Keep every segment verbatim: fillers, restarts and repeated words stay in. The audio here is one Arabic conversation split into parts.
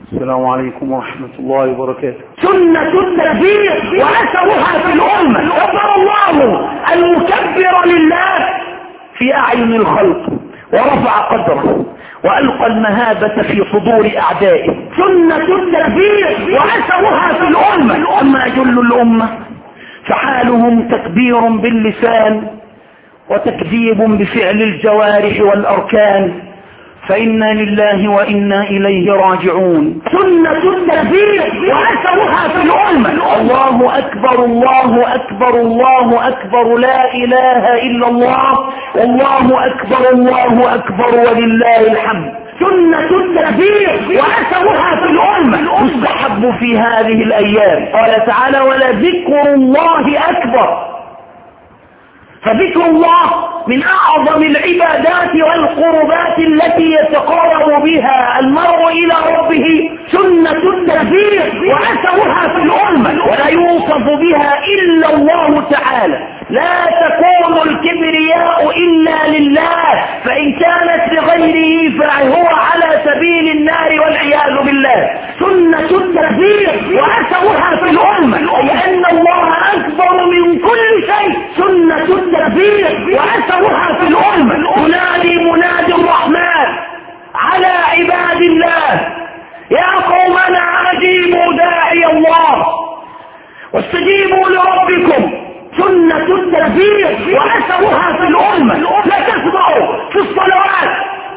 السلام عليكم ورحمة الله وبركاته. سنة التكبير وأثرها في الأمة. غفر الله المكبر لله في أعين الخلق ورفع قدره وألقى المهابة في صدور أعدائه. سنة التكبير وأثرها في الأمة. أما جل الأمة فحالهم تكبير باللسان وتكذيب بفعل الجوارح والأركان، فإنا لله وإنا إليه راجعون. سنة التكبير وأثرها في الأمة. الله أكبر الله أكبر الله أكبر لا إله إلا الله، والله أكبر الله أكبر ولله الحمد. سنة التكبير وأثرها في الأمة مستحب في هذه الأيام. قال تعالى: ولذكر الله أكبر. فذكر الله من أعظم العبادات والقربات التي يتقرب بها المرء إلى ربه. سنة التكبير وأثرها في الأمة ولا يوصف بها إلا الله تعالى. لا تكون الكبرياء إلا لله، فإن كانت لغيره فهو على سبيل النار والعياذ بالله. سنة التكبير وأثرها في الأمة لأن الله أكبر من كل شيء. سنة التكبير وأثرها في الأمة. ينادي منادي الرحمن على عباد الله: يا قومنا أجيبوا داعي الله واستجيبوا لربكم. سنة التكبير وأثرها في الأمة. لا تسمعوا في الصلوات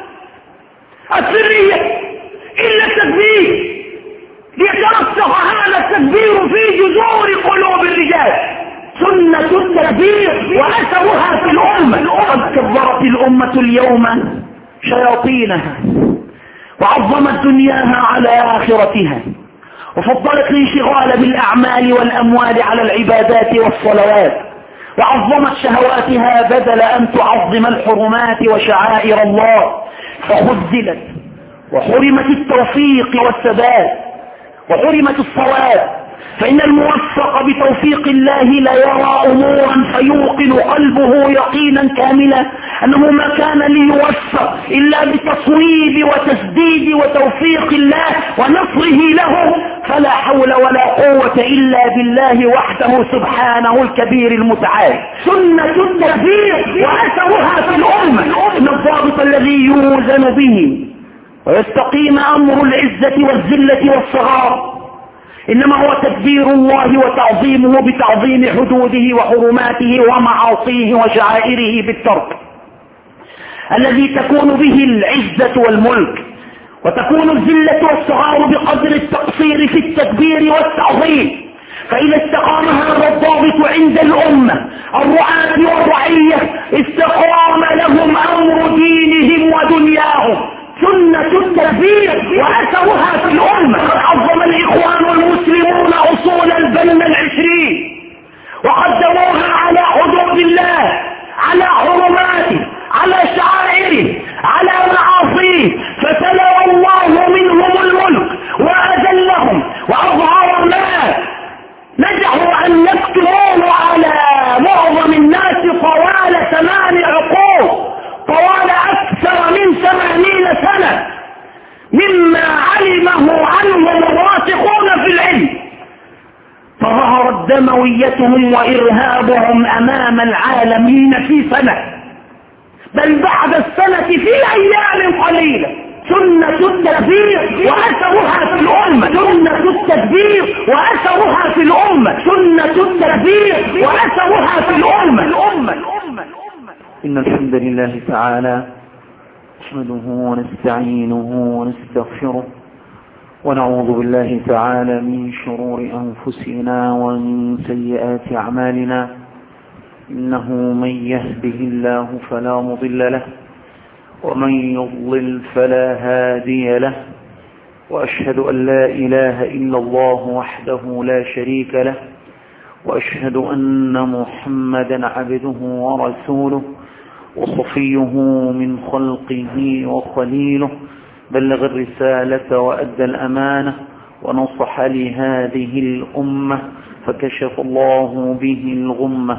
السرية إلا التكبير، ليترسخ هذا التكبير في جذور قلوب الرجال. سنة التكبير وأثرها في الأمة. قد كبرت الأمة اليوم شياطينها وعظمت دنياها على آخرتها، وفضلت الانشغال بالأعمال والأموال على العبادات والصلوات، وعظمت شهواتها بدل أن تعظم الحرمات وشعائر الله، فخذلت وحرمت التوفيق والثبات وحرمت الصواب. فإن الموفق بتوفيق الله لا يرى أمورا فيوقن قلبه يقينا كاملا أنه ما كان ليوفق إلا بتصويب وتسديد وتوفيق الله ونصره له، فلا حول ولا قوة إلا بالله وحده سبحانه الكبير المتعال. سنة التكبير وأثرها في الأمة. إن الضابط الذي يوزن به ويستقيم أمر العزة والذلة والصغار إنما هو تكبير الله وتعظيمه بتعظيم حدوده وحرماته ومعاصيه وشعائره بالترك، الذي تكون به العزة والملك، وتكون الذلة والصغار بقدر التقصير في التكبير والتعظيم. فإذا استقام هذا الضابط عند الأمة الرعاة والرعية استقام لهم أمر دينهم ودنياهم. سنة التكبير وأثرها في الأمة. قد عظم الإخوان والمسلمون أصول البن العشرين وقدموها على حدود الله، على حرماته، على شعائره، على معاصيه، فتلوى الله منهم الملك وأذلهم وأظهر ما نجحوا أن يكتبوه على معظم الناس طوال ثمان عقود، طوال أكثر من ثمانين سنة، مما علمه عنهم الراسخون في العلم. فظهرت دمويتهم وإرهابهم أمام العالمين في سنة، بل بعد السنة في أيام قليلة. سنة التكبير وأثرها في الأمة. سنة التكبير وأثرها في الأمة. سنة التكبير وأثرها في الأمة. الأمة الأمة الأمة إن الحمد لله تعالى نحمده ونستعينه ونستغفره ونعوذ بالله تعالى من شرور أنفسنا ومن سيئات أعمالنا. إنه من يهده الله فلا مضل له ومن يضلل فلا هادي له، وأشهد أن لا إله إلا الله وحده لا شريك له، وأشهد أن محمدا عبده ورسوله وصفيه من خلقه وخليله، بلغ الرسالة وأدى الأمانة ونصح لهذه الأمة، فكشف الله به الغمة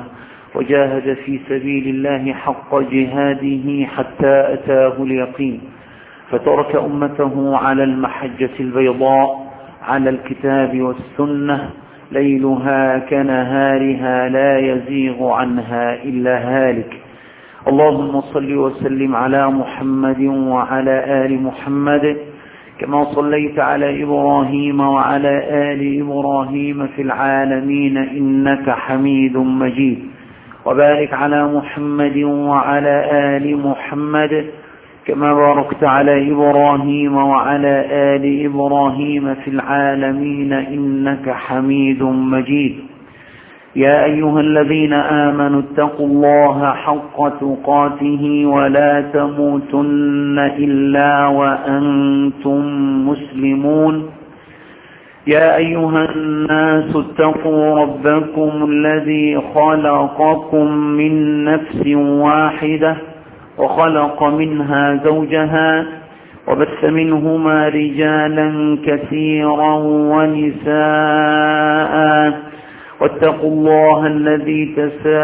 وجاهد في سبيل الله حق جهاده حتى أتاه اليقين. فترك أمته على المحجة البيضاء على الكتاب والسنة ليلها كنهارها لا يزيغ عنها إلا هالك. اللهم صل وسلم على محمد وعلى آل محمد كما صليت على إبراهيم وعلى آل إبراهيم في العالمين إنك حميد مجيد، وبارك على محمد وعلى آل محمد كما باركت على إبراهيم وعلى آل إبراهيم في العالمين إنك حميد مجيد. يا أيها الذين آمنوا اتقوا الله حق تقاته ولا تموتن إلا وأنتم مسلمون. يا أيها الناس اتقوا ربكم الذي خلقكم من نفس واحدة وخلق منها زوجها وبث منهما رجالا كثيرا ونساء واتقوا الله الذي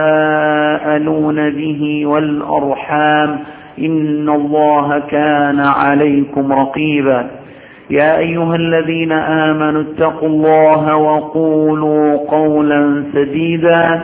تساءلون به والأرحام إن الله كان عليكم رقيبا. يا أيها الذين آمنوا اتقوا الله وقولوا قولا سديدا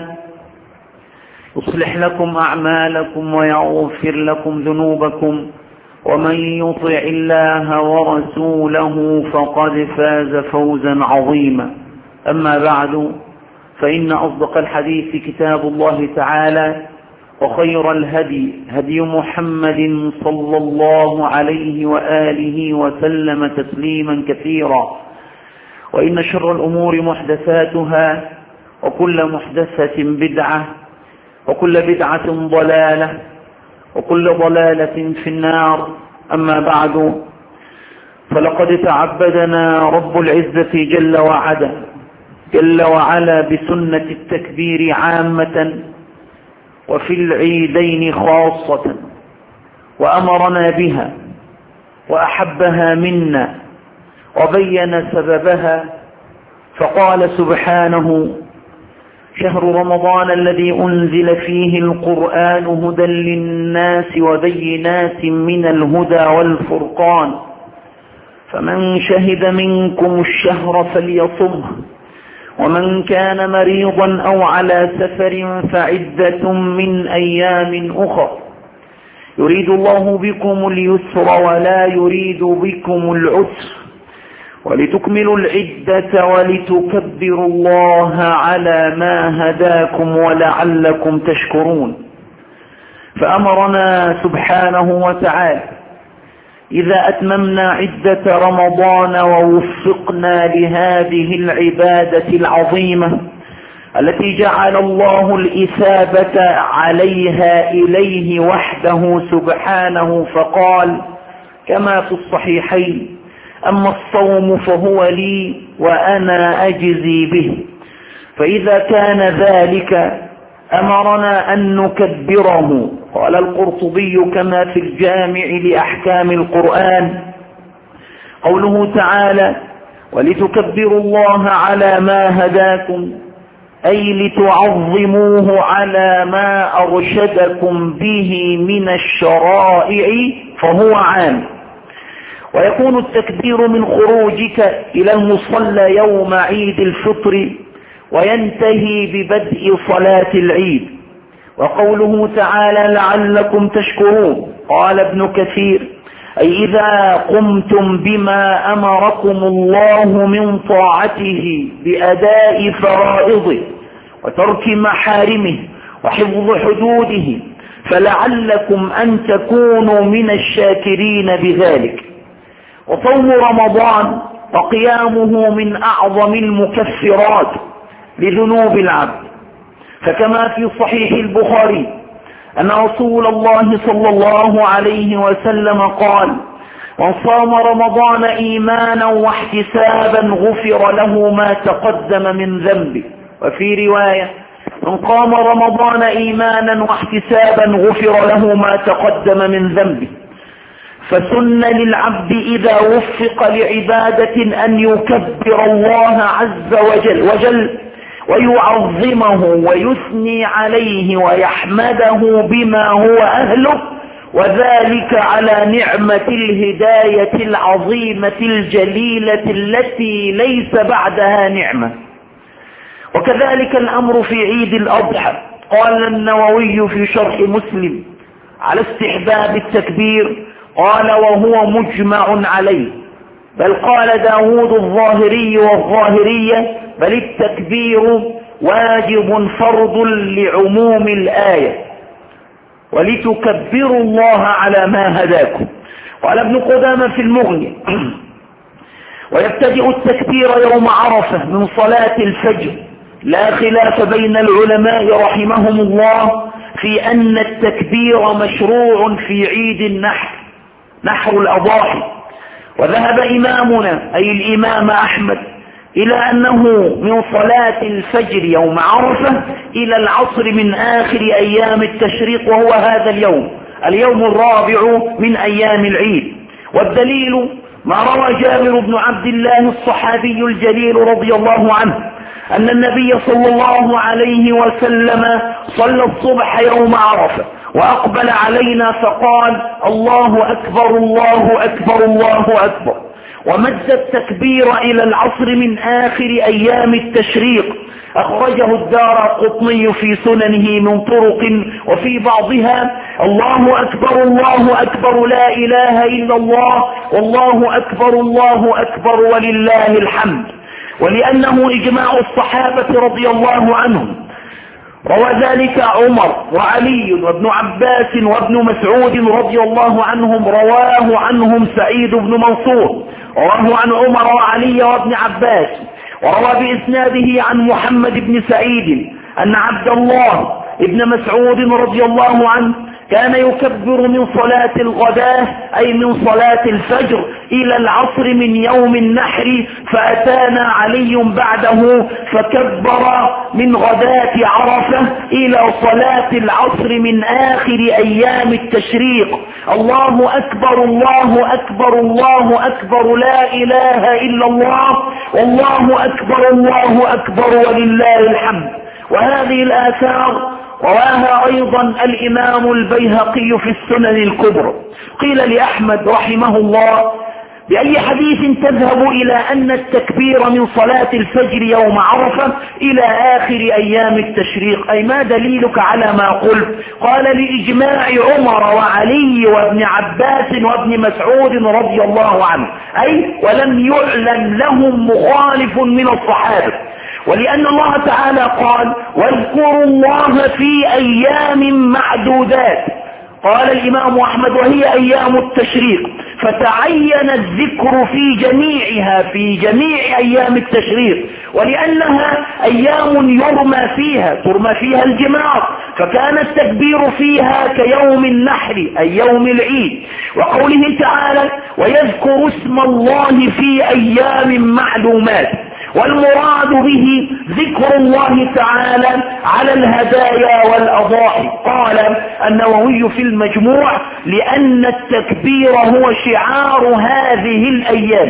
يصلح لكم أعمالكم ويغفر لكم ذنوبكم، ومن يطع الله ورسوله فقد فاز فوزا عظيما. أما بعد، فإن أصدق الحديث كتاب الله تعالى، وخير الهدي هدي محمد صلى الله عليه وآله وسلم تسليما كثيرا، وإن شر الأمور محدثاتها، وكل محدثة بدعة، وكل بدعة ضلالة، وكل ضلالة في النار. أما بعد، فلقد تعبدنا رب العزة جل وعلا جل وعلا بسنة التكبير عامة وفي العيدين خاصة، وأمرنا بها وأحبها منا وبين سببها، فقال سبحانه: شهر رمضان الذي أنزل فيه القرآن هدى للناس وبينات من الهدى والفرقان، فمن شهد منكم الشهر فليصمه، ومن كان مريضا أو على سفر فعدة من أيام أخر، يريد الله بكم اليسر ولا يريد بكم العسر، ولتكملوا العدة ولتكبروا الله على ما هداكم ولعلكم تشكرون. فأمرنا سبحانه وتعالى إذا أتممنا عدة رمضان ووفقنا لهذه العبادة العظيمة التي جعل الله الإثابة عليها إليه وحده سبحانه، فقال كما في الصحيحين: أما الصوم فهو لي وأنا أجزي به. فإذا كان ذلك أمرنا أن نكبره. قال القرطبي كما في الجامع لأحكام القرآن: قوله تعالى: ولتكبروا الله على ما هداكم، أي لتعظموه على ما أرشدكم به من الشرائع، فهو عام. ويكون التكبير من خروجك إلى المصلى يوم عيد الفطر، وينتهي ببدء صلاة العيد. وقوله تعالى: لعلكم تشكرون، قال ابن كثير: أي إذا قمتم بما أمركم الله من طاعته بأداء فرائضه وترك محارمه وحفظ حدوده، فلعلكم أن تكونوا من الشاكرين بذلك. وصوم رمضان وقيامه من أعظم المكفرات لذنوب العبد، فكما في صحيح البخاري أن رسول الله صلى الله عليه وسلم قال: من صام رمضان إيمانا واحتسابا غفر له ما تقدم من ذنبه. وفي رواية: من قام رمضان إيمانا واحتسابا غفر له ما تقدم من ذنبه. فسن للعبد إذا وفق لعبادة أن يكبر الله عز وجل, وجل ويعظمه ويثني عليه ويحمده بما هو أهله، وذلك على نعمة الهداية العظيمة الجليلة التي ليس بعدها نعمة. وكذلك الأمر في عيد الأضحى. قال النووي في شرح مسلم على استحباب التكبير، قال وهو مجمع عليه، بل قال داود الظاهري والظاهرية بل التكبير واجب فرض لعموم الآية ولتكبروا الله على ما هداكم. قال ابن قدامة في المغني ويبتدئ التكبير يوم عرفة من صلاة الفجر، لا خلاف بين العلماء رحمهم الله في أن التكبير مشروع في عيد النحر، نحر الأضاحي. وذهب إمامنا أي الإمام أحمد إلى أنه من صلاة الفجر يوم عرفة إلى العصر من آخر أيام التشريق، وهو هذا اليوم اليوم الرابع من أيام العيد. والدليل ما روى جابر بن عبد الله الصحابي الجليل رضي الله عنه أن النبي صلى الله عليه وسلم صلى الصبح يوم عرفة وأقبل علينا فقال الله أكبر الله أكبر الله أكبر، ومد التكبير إلى العصر من آخر أيام التشريق. أخرجه الدارقطني في سننه من طرق، وفي بعضها الله أكبر الله أكبر لا إله إلا الله والله أكبر الله أكبر ولله الحمد. ولأنه إجماع الصحابة رضي الله عنهم، روى ذلك عمر وعلي وابن عباس وابن مسعود رضي الله عنهم، رواه عنهم سعيد بن منصور، رواه عن عمر وعلي وابن عباس، وروى بإسناده عن محمد بن سعيد أن عبد الله ابن مسعود رضي الله عنه كان يكبر من صلاة الغداة أي من صلاة الفجر إلى العصر من يوم النحر، فأتانا علي بعده فكبر من غداة عرفة إلى صلاة العصر من آخر أيام التشريق. الله أكبر الله أكبر الله أكبر لا إله إلا الله والله أكبر الله أكبر ولله الحمد. وهذه الآثار رواها أيضا الإمام البيهقي في السنن الكبرى. قيل لأحمد رحمه الله بأي حديث تذهب إلى أن التكبير من صلاة الفجر يوم عرفة إلى آخر أيام التشريق، أي ما دليلك على ما قلت؟ قال لإجماع عمر وعلي وابن عباس وابن مسعود رضي الله عنه، أي ولم يعلم لهم مخالف من الصحابة. ولأن الله تعالى قال واذكروا الله في أيام معدودات، قال الإمام أحمد وهي أيام التشريق، فتعين الذكر في جميعها في جميع أيام التشريق، ولأنها أيام يرمى فيها ترمى فيها الجمار، فكان التكبير فيها كيوم النحر أي يوم العيد. وقوله تعالى ويذكر اسم الله في أيام معلومات، والمراد به ذكر الله تعالى على الهدايا والأضاحي. قال النووي في المجموع لأن التكبير هو شعار هذه الأيام.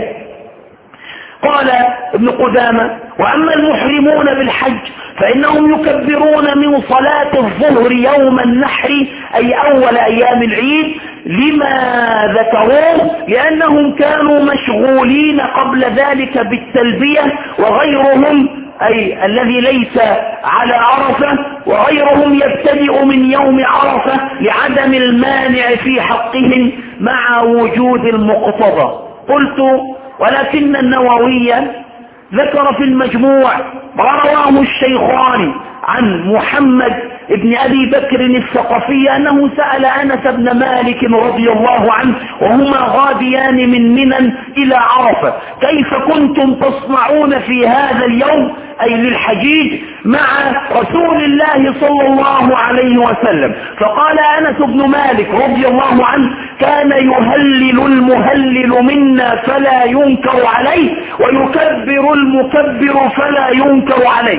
قال ابن قدامة وأما المحرمون بالحج فإنهم يكبرون من صلاة الظهر يوم النحر أي أول أيام العيد، لما ذكروه لأنهم كانوا مشغولين قبل ذلك بالتلبية، وغيرهم أي الذي ليس على عرفة وغيرهم يبتدئ من يوم عرفة لعدم المانع في حقهم مع وجود المقتضى. قلت ولكن النووي ذكر في المجموع ما رواه الشيخان عن محمد ابن أبي بكر الثقفي أنه سأل أنس بن مالك رضي الله عنه وهما غاديان من منى إلى عرفة كيف كنتم تصنعون في هذا اليوم أي للحجيج مع رسول الله صلى الله عليه وسلم؟ فقال أنس بن مالك رضي الله عنه كان يهلل المهلل منا فلا ينكر عليه ويكبر المكبر فلا ينكر عليه.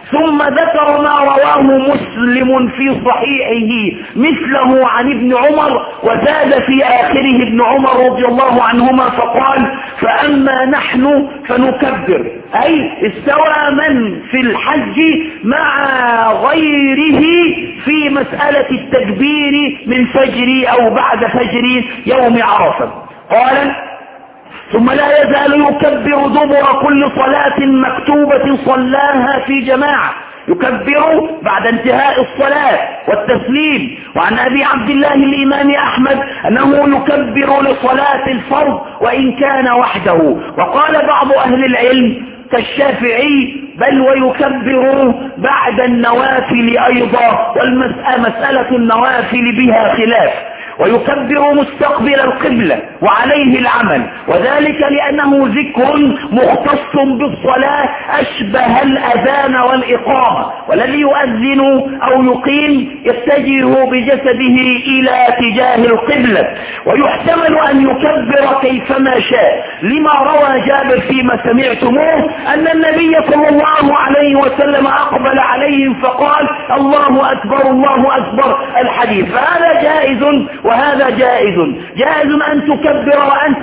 ثم ذكر ما رواه مسلم في صحيحه مثله عن ابن عمر، وزاد في آخره ابن عمر رضي الله عنهما فقال: فأما نحن فنكبر، أي استوى من في الحج مع غيره في مسألة التكبير من فجر أو بعد فجر يوم عرفة. قال: ثم لا يزال يكبر دبر كل صلاة مكتوبة صلاها في جماعة، يكبر بعد انتهاء الصلاة والتسليم. وعن أبي عبد الله الإمام أحمد أنه يكبر لصلاة الفرض وإن كان وحده. وقال بعض أهل العلم كالشافعي: بل ويكبر بعد النوافل أيضا، والمسألة النوافل بها خلاف. ويكبر مستقبل القبلة وعليه العمل، وذلك لأنه ذكر مختص بالصلاة أشبه الأذان والإقامة، والذي يؤذن أو يقيم يتجه بجسده إلى تجاه القبلة. ويحتمل أن يكبر كيفما شاء، لما روى جابر فيما سمعتموه أن النبي صلى الله عليه وسلم أقبل عليهم فقال: الله أكبر الله أكبر، الحديث. فهذا جائز وهذا جائز. جائز أن تكبر وأنت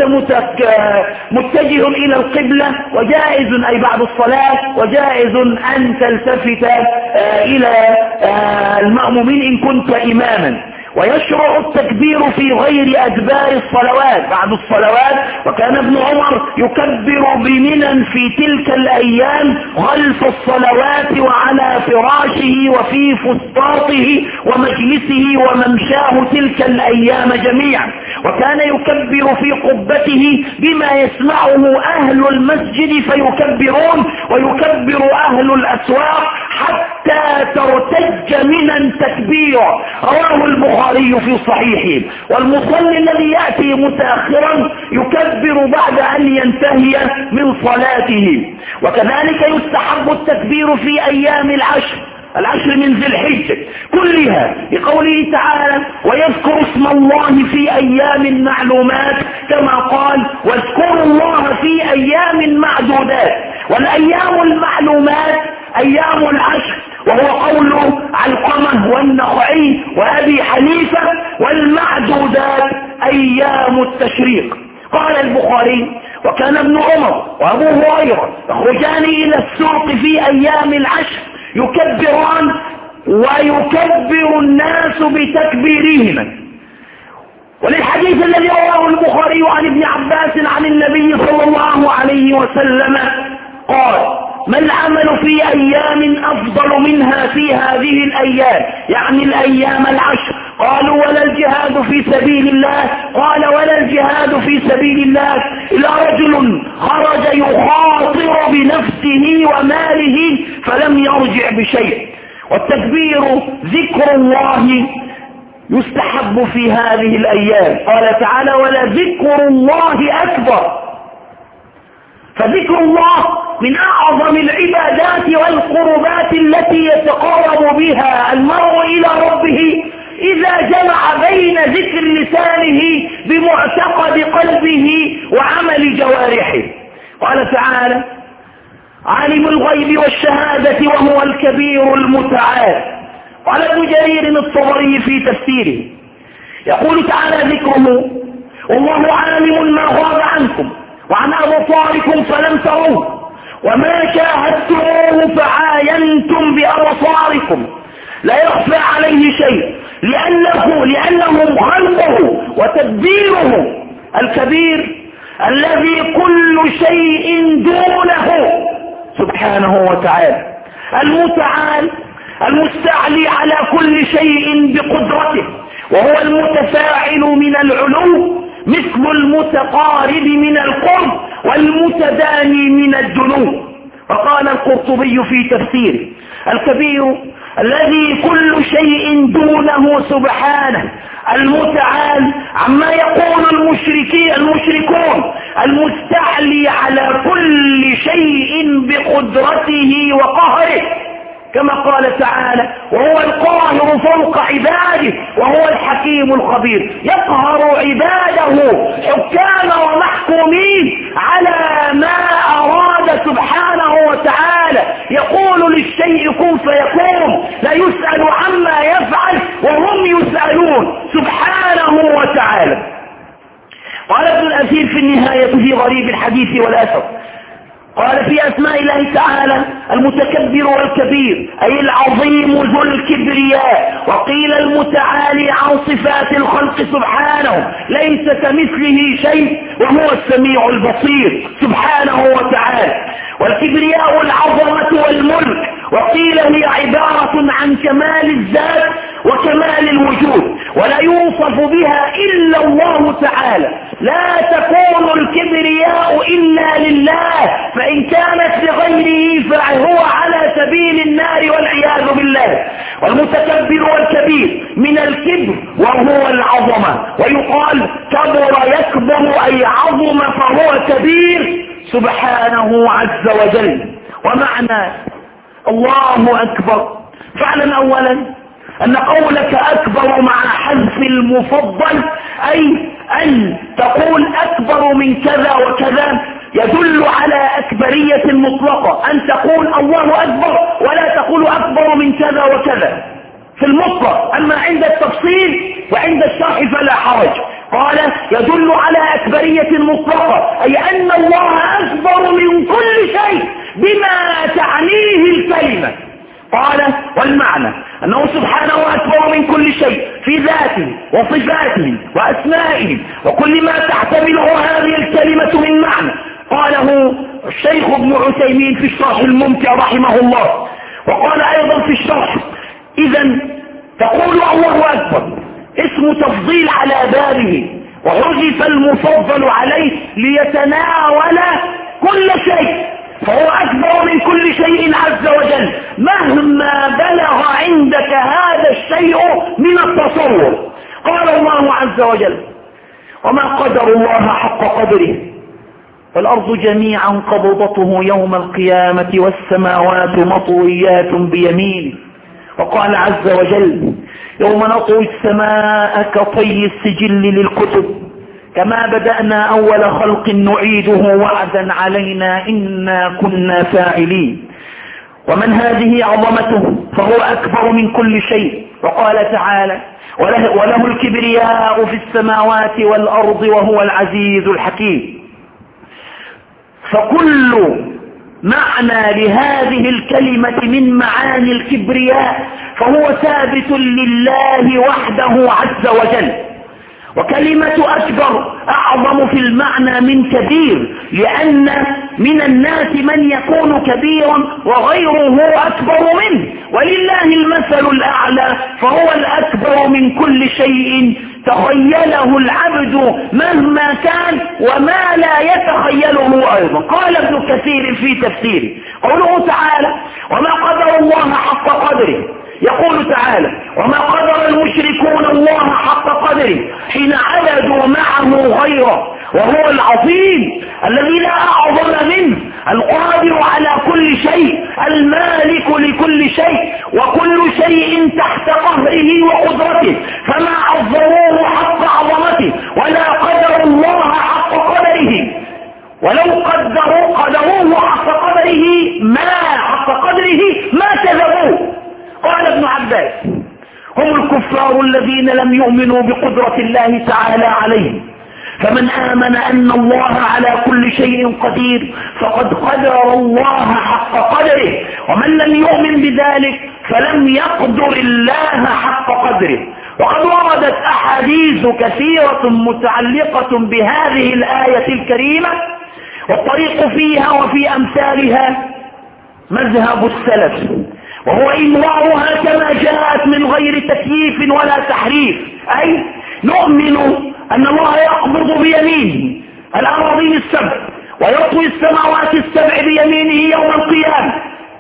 متجه إلى القبلة، وجائز أي بعد الصلاة، وجائز أن تلتفت إلى المأمومين إن كنت إماما. ويشرع التكبير في غير أدبار الصلوات، بعد الصلوات. وكان ابن عمر يكبر بمنى في تلك الأيام خلف الصلوات وعلى فراشه وفي فسطاطه ومجلسه وممشاه تلك الأيام جميعا. وكان يكبر في قبته بما يسمعه أهل المسجد فيكبرون، ويكبر أهل الأسواق حتى ترتج منى تكبيرا. رواه البخاري في صحيحه. والمصلي الذي يأتي متأخرا يكبر بعد أن ينتهي من صلاته. وكذلك يستحب التكبير في أيام العشر، العشر من ذي الحجة كلها، لقوله تعالى: ويذكر اسم الله في أيام معلومات، كما قال: واذكروا الله في أيام معدودات. والأيام المعلومات أيام العشر، وهو قول علقمة والنخعي وأبي حنيفة. والمعدودات أيام التشريق. قال البخاري: وكان ابن عمر وأبو هريرة يخرجان إلى السوق في أيام العشر يكبران ويكبر الناس بتكبيرهما. وللحديث الذي رواه البخاري عن ابن عباس عن النبي صلى الله عليه وسلم قال: ما العمل في أيام أفضل منها في هذه الأيام، يعني الأيام العشر؟ قالوا: ولا الجهاد في سبيل الله. قال: ولا الجهاد في سبيل الله إلا رجل خرج يخاطر بنفسه وماله فلم يرجع بشيء. والتكبير ذكر الله يستحب في هذه الأيام. قال تعالى: ولا ذكر الله أكبر. فذكر الله من أعظم العبادات والقربات التي يتقرب بها المرء إلى ربه إذا جمع بين ذكر لسانه بمعتقد قلبه وعمل جوارحه. قال تعالى: عالم الغيب والشهادة وهو الكبير المتعال. قال ابن جرير الطبري في تفسيره، يقول تعالى: ذكره والله عالم ما غاب عنكم وعن أبصاركم فلم تروه، وما شاهدتموه فعاينتم بأبصاركم، لا يخفى عليه شيء، لأنه لأنه خلقه وتدبيره الكبير الذي كل شيء دونه سبحانه وتعالى، المتعال المستعلي على كل شيء بقدرته، وهو المتفاعل من العلو مثل المتقارب من القرب والمتداني من الدنو. وقال القرطبي في تفسيره: الكبير الذي كل شيء دونه سبحانه، المتعال عما يقول المشركين المشركون، المستعلي على كل شيء بقدرته وقهره، كما قال تعالى: وهو القاهر فوق عباده وهو الحكيم الخبير. يقهر عباده حكاما ومحكومين على ما أراد سبحانه وتعالى. يقول للشيء كن فيكون، لا يسأل عما يفعل وهم يسألون سبحانه وتعالى. قال ابن الأثير في النهاية في غريب الحديث والأثر، قال في أسماء الله تعالى المتكبر والكبير أي العظيم ذو الكبرياء، وقيل المتعالي عن صفات الخلق سبحانه ليس كمثله شيء وهو السميع البصير سبحانه وتعالى. والكبرياء العظمة والملك، وقيل هي عبارة عن كمال الذات وكمال الوجود، ولا يوصف بها إلا الله تعالى، لا تكون الكبرياء إلا لله، فإن كانت لغيره فهو على سبيل النار والعياذ بالله. والمتكبر والكبير من الكبر وهو العظمة، ويقال كبر يكبر أي عظم فهو كبير سبحانه عز وجل. ومعنى الله أكبر فاعلم أولا أن قولك أكبر مع حذف المفضل أي أن تقول أكبر من كذا وكذا يدل على أكبرية مطلقة، أن تقول الله أكبر ولا تقول أكبر من كذا وكذا في المطلق. أما عند التفصيل وعند الشرح فلا حرج. قال يدل على أكبرية مطلقة أي أن الله أكبر من كل شيء بما تعنيه الكلمة. قال والمعنى أنه سبحانه أكبر من كل شيء في ذاته وصفاته وأسمائه وكل ما تحتمله هذه الكلمة من معنى. قاله الشيخ ابن عثيمين في الشرح الممتع رحمه الله، وقال أيضا في الشرح إذن تقول الله أكبر اسم تفضيل على بابه، وحذف المفضل عليه ليتناول كل شيء، فهو أكبر من كل شيء عز وجل مهما بلغ عندك هذا الشيء من التصور. قال الله عز وجل وما قدر الله حق قدره والأرض جميعا قبضته يوم القيامة والسماوات مطويات بيمينه. وقال عز وجل يوم نطوي السماء كطي السجل للكتب كما بدأنا أول خلق نعيده وعدا علينا إنا كنا فاعلين. ومن هذه عظمته فهو أكبر من كل شيء. وقال تعالى وله, وله الكبرياء في السماوات والأرض وهو العزيز الحكيم. فكل معنى لهذه الكلمة من معاني الكبرياء فهو ثابت لله وحده عز وجل. وكلمة أكبر أعظم في المعنى من كبير، لأن من الناس من يكون كبيرا وغيره أكبر منه، ولله المثل الأعلى فهو الأكبر من كل شيء تخيله العبد مهما كان وما لا يتخيله أيضا. قال ابن كثير في تفسيره قوله تعالى وما قدر الله حق قدره، يقول تعالى وما قدر المشركون الله حق قدره حين عبدوا معه غيره، وهو العظيم الذي لا أعظم منه، القادر على كل شيء، المالك لكل شيء، وكل شيء تحت قهره وقدرته، فما عظموه حق عظمته ولا قدروا الله حق قدره، ولو قدروا قدروه حق قدره ما حق قدره ما كذبوه. قال ابن عباس هم الكفار الذين لم يؤمنوا بقدرة الله تعالى عليهم، فمن آمن أن الله على كل شيء قدير فقد قدر الله حق قدره، ومن لم يؤمن بذلك فلم يقدر الله حق قدره. وقد وردت أحاديث كثيرة متعلقة بهذه الآية الكريمة، والطريق فيها وفي أمثالها مذهب السلف، وهو إمرارها كما جاءت من غير تكييف ولا تحريف، أي نؤمن أن الله يقبض بيمينه الأراضين السبع ويطوي السماوات السبع بيمينه يوم القيامة،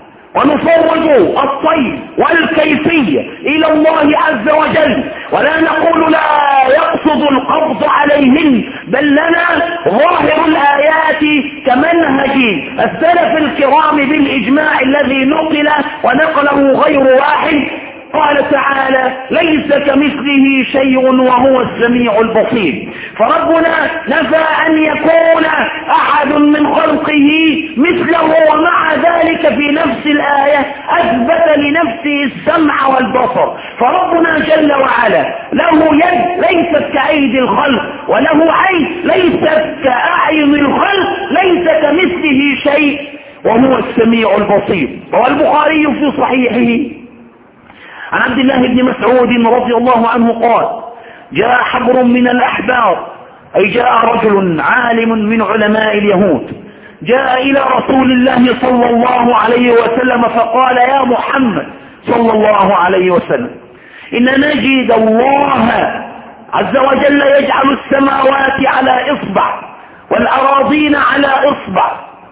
ونفوض الطيب والكيفية إلى الله عز وجل، ولا نقول لا يقصد القبض عليهن، بل لنا ظاهر الآيات كمنهج السلف الكرام بالإجماع الذي نقل ونقله غير واحد. قال تعالى ليس كمثله شيء وهو السميع البصير. فربنا نفى أن يكون أحد من خلقه مثله، ومع ذلك في نفس نفس الآية أثبت لنفسه السمع والبصر. فربنا جل وعلا له يد ليست كأيدي الخلق، وله عين ليست كأعين الخلق، ليس كمثله شيء، وهو السميع البصير. والبخاري في صحيحه عن عبد الله بن مسعود رضي الله عنه قال: جاء حبر من الأحبار، أي جاء رجل عالم من علماء اليهود، جاء إلى رسول الله صلى الله عليه وسلم فقال: يا محمد صلى الله عليه وسلم، إن نجد الله عز وجل يجعل السماوات على إصبع، والأراضين على إصبع،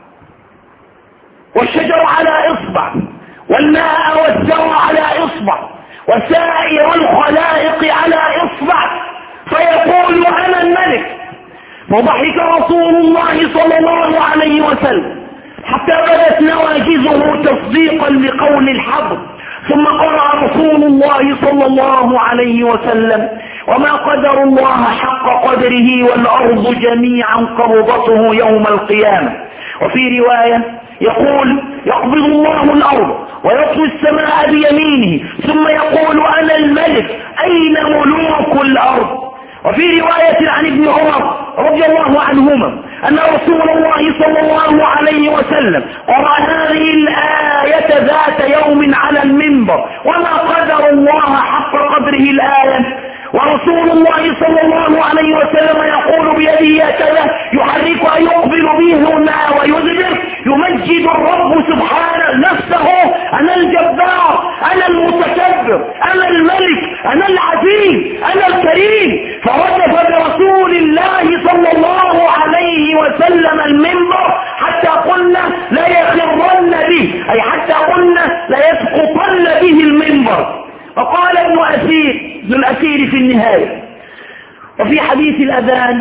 والشجر على إصبع، والماء والزرع على إصبع، وسائر الخلائق على إصبع، فيقول: أنا الملك. فضحك رسول الله صلى الله عليه وسلم حتى بدت نواجذه تصديقا لقول الحبر، ثم قرأ رسول الله صلى الله عليه وسلم: وما قدر الله حق قدره والأرض جميعا قبضته يوم القيامة. وفي رواية يقول: يقبض الله الأرض ويطوي السماء بيمينه ثم يقول: أنا الملك، أين ملوك الأرض؟ وفي رواية عن ابن عمر رضي الله عنهما أن رسول الله صلى الله عليه وسلم قرأ هذه الآية ذات يوم على المنبر: وما قدر الله حق قدره الآية، ورسول الله صلى الله عليه وسلم يقول بيده هكذا يحركها يقبل به هنا ويدبر، يمجد الرب سبحانه نفسه: أنا الجبار، أنا المتكبر، أنا الملك، أنا العزيز، أنا الكريم. فرجف برسول الله صلى الله عليه وسلم المنبر حتى قلنا لا يخرن به، أي حتى قلنا لا يسقطن به المنبر. وقال ابن أثير ابن الأثير في النهاية: وفي حديث الأذان: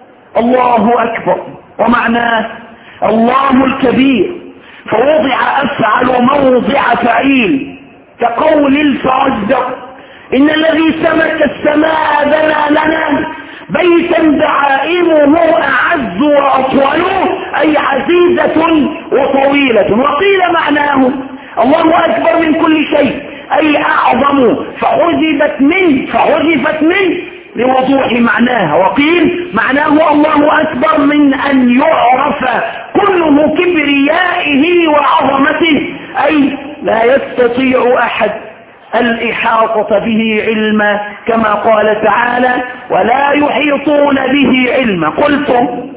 الله أكبر، ومعناه الله الكبير، فوضع أفعل موضع فعيل، كقول الفرزدق: إن الذي سمك السماء بنى لنا بيتا دعائمه أعز وأطول، أي عزيزة وطويلة. وقيل معناه الله أكبر من كل شيء، أي أعظم، فحذفت منه فحذفت منه لوضوح معناها. وقيل معناه الله أكبر من أن يعرف كله كبريائه وعظمته، أي لا يستطيع أحد الإحاطة به علما، كما قال تعالى: ولا يحيطون به علما. قلت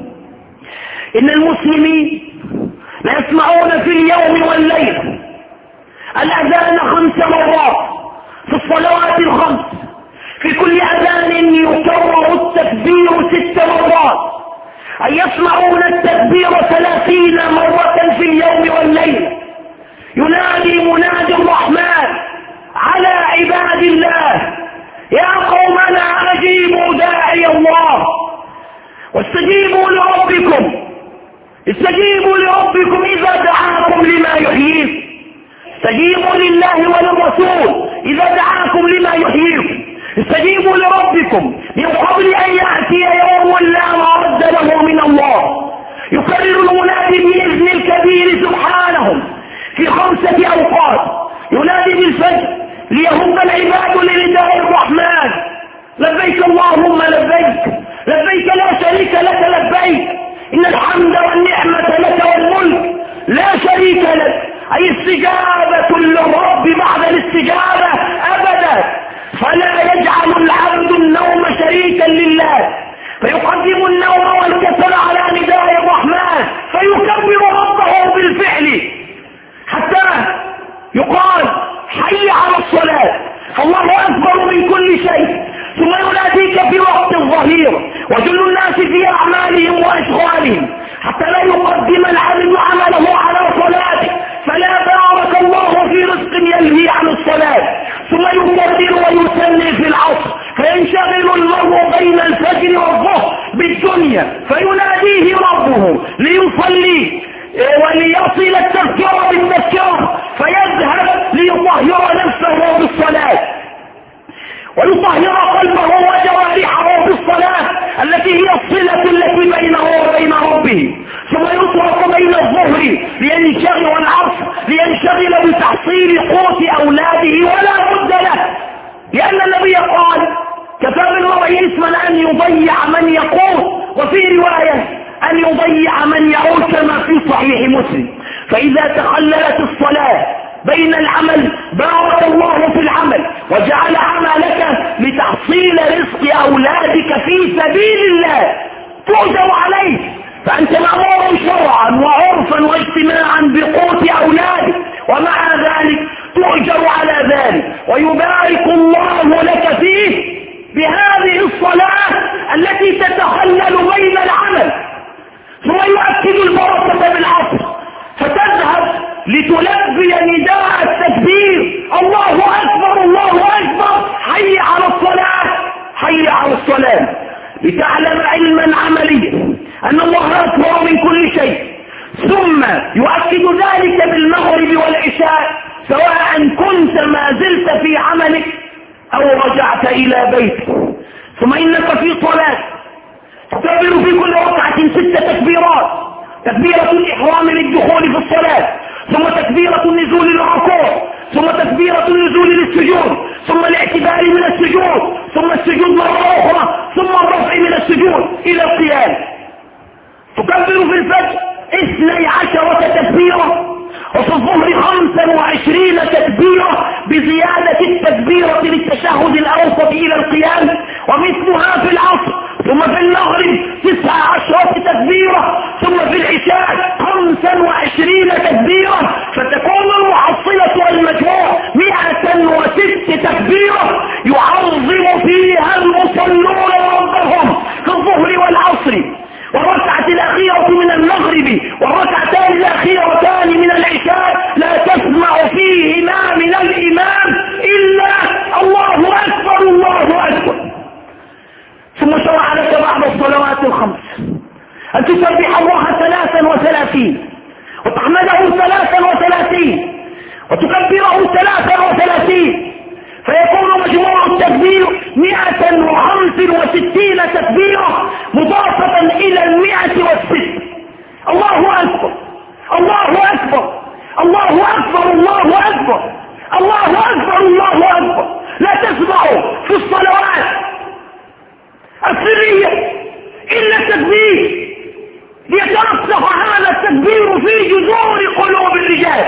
إن المسلمين لا يسمعون في اليوم والليل الأذان خمس مرات في الصلوات الخمس، في كل أذان يكرر التكبير ست مرات، أي يسمعون التكبير ثلاثين مرة في اليوم والليل. ينادي منادي الرحمن على عباد الله: يا قومنا أجيبوا داعي الله واستجيبوا لربكم، استجيبوا لربكم إذا دعاكم لما يحييكم، استجيبوا لله وللرسول إذا دعاكم لما يحييكم، استجيبوا لربكم من قبل أن يأتي يوم لا مرد له من الله. يكرر المنادي بإذن الكبير سبحانه في خمسة أوقات: ينادي بالفجر ليهب العباد لنداء الرحمن: لبيك اللهم لبيك، لبيك لا شريك لك لبيك، إن الحمد والنعمة لك والملك لا شريك لك، أي استجابة للرب بعد الاستجابة أبدا. فلا يجعل العبد النوم شريكا لله، فيقدم النوم والكسل على نداء الرحمن، فيكبر ربه بالفعل حتى يقال: حي على الصلاة، فالله أكبر من كل شيء. ثم يناديك في وقت الظهير وجل الناس في أعمالهم وأشغالهم، حتى لا يقدم العبد عمله على صلاته، فلا بارك الله في رزق يلهي عن الصلاة. ثم يكبر ويسلي في العصر، فينشغل المرء بين الفجر والظهر بالدنيا، فيناديه ربه ليصلي وليصل التذكرة بالتذكرة، فيذهب ليطهر نفسه بالصلاة ويطهر قلبه وجوارحه بالصلاة التي هي الصلة التي بينه وبين ربه. ثم يطرق بين الظهر لينشغل والعصر لينشغل تحصيل قوت أولاده ولا بد له، لأن النبي قال كفى بالمرء إثما أن يضيع من يقوت، وفي رواية أن يضيع من يعود كما في صحيح مسلم. فإذا تخللت الصلاة بين العمل بارك الله في العمل وجعل عملك لتحصيل رزق أولادك في سبيل الله تؤجر عليه، فأنت مأمور شرعا وعرفا واجتماعا بقوت أولادك، ومع ذلك تؤجر على ذلك ويبارك الله لك فيه بهذه الصلاة التي تتخلل بين العمل. ثم يؤكد البركة بالعصر فتذهب لتلبي نداء التكبير الله أكبر الله أكبر حي على الصلاة حي على الصلاة، لتعلم علما عمليا أن الله أكبر من كل شيء. ثم يؤكد ذلك بالمغرب والعشاء سواء كنت ما زلت في عملك أو رجعت إلى بيتك. ثم إنك في صلاة تكبر في كل ركعة ست تكبيرات: تكبيرة الإحرام للدخول في الصلاة، ثم تكبيرة النزول للركوع، ثم تكبيرة النزول للسجود، ثم الاعتدال من السجود، ثم السجود مرة أخرى، ثم الرفع من السجود إلى القيام. تكبر في الفجر اثني عشرة تكبيرة، وفي الظهر خمسا وعشرين تكبيرة بزيادة التكبيرة للتشهد الأوسط إلى القيام، ومثلها في العصر. ثم في المغرب تسع عشرة تكبيرة، ثم في العشاء خمسا وعشرين تكبيرة، فتكون المحصلة والمجموع مئة وست تكبيرة يعظم فيها المصلون ربهم في الظهر والعصر. والركعة الأخيرة من المغرب والركعتان الأخيرتان من العشاء لا تسمع فيهما من الإمام إلا الله أكبر الله أكبر. ثم شرع لك بعد الصلوات الخمس أن تسبح الله ثلاثا وثلاثين، وتحمده ثلاثا وثلاثين، وتكبره ثلاثا وثلاثين، فيكون مجموع التكبير مئة وخمس وستين تكبيرة مضافة إلى المئة والست. الله أكبر الله أكبر الله أكبر الله أكبر الله أكبر الله أكبر. لا تسمع في الصلوات السرية إلا التكبير، ليترسخ هذا التكبير في جذور قلوب الرجال،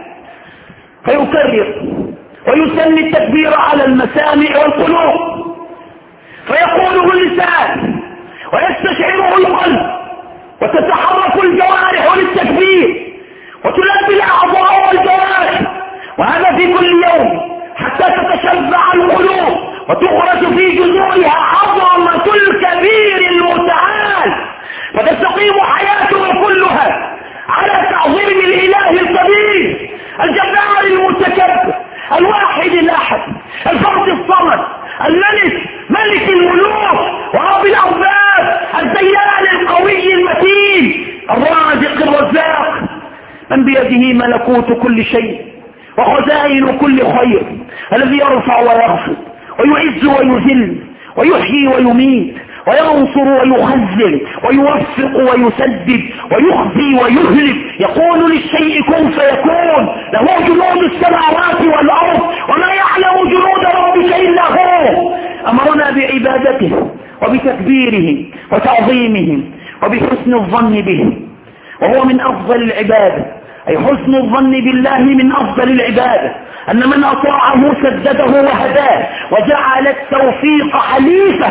فيكرر ويسمي التكبير على المسامع والقلوب، فيقوله اللسان ويستشعره القلب، وتتحرك الجوارح للتكبير، وتلبي الأعضاء والجوارح، وهذا في كل يوم حتى تتشبع القلوب وتخرج في جذورها عظمة الكبير المتعال، فتستقيم حياتها كلها على تعظيم الإله الكبير الجبار المتكبر الواحد الأحد الفرد الصمد الملك ملك الملوك ورب الأرباب الديان القوي المتين الرازق الرزاق من بيده ملكوت كل شيء وخزائن كل خير، الذي يرفع ويخفض ويعز ويذل ويحيي ويميت وينصر ويخزن ويوفق ويسدد ويخزي ويهلك، يقول للشيء كن فيكون، له جنود السماوات والأرض وما يعلم جنود ربك إلا هو. أمرنا بعبادته وبتكبيره وتعظيمه وبحسن الظن به، وهو من أفضل العبادة، أي حسن الظن بالله من أفضل العبادة، أن من أطاعه سدده وهداه وجعل التوفيق حليفه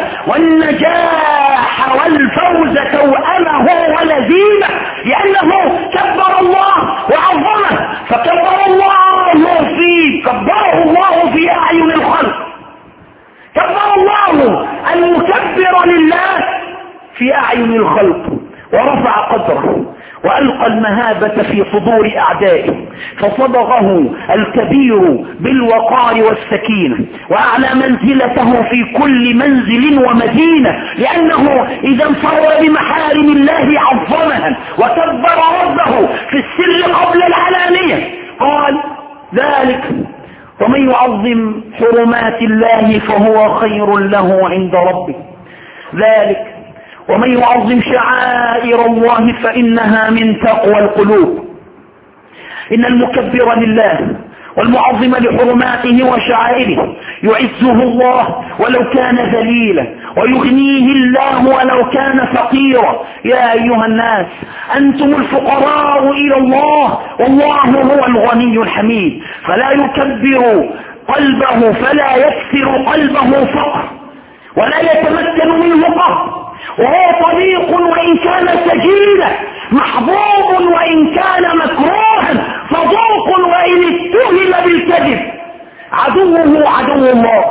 والنجاح والفوز توأمه ولزيمه، لأنه كبر الله وعظمه، فكبر الله فيه كبره الله في أعين الخلق، كبر الله المكبر لله في أعين الخلق ورفع قدره وألقى المهابة في صدور أعدائه، فصبغه الكبير بالوقار والسكينة وأعلى منزلته في كل منزل ومدينة، لأنه إذا انفر بمحارم الله عظمها وكبر ربه في السر قبل العلانية. قال ذلك ومن يعظم حرمات الله فهو خير له عند ربه، ذلك ومن يعظم شعائر الله فإنها من تقوى القلوب. إن المكبر لله والمعظم لحرماته وشعائره يعزه الله ولو كان ذليلا، ويغنيه الله ولو كان فقيرا. يا أيها الناس أنتم الفقراء إلى الله والله هو الغني الحميد. فلا يكبر قلبه فلا يكسر قلبه فقر، ولا يتمكن منه قهر، وهو طريق وإن كان سجيلا، محبوب وإن كان مكروها، صدوق وإن اتهم بالكذب، عدوه عدو الله،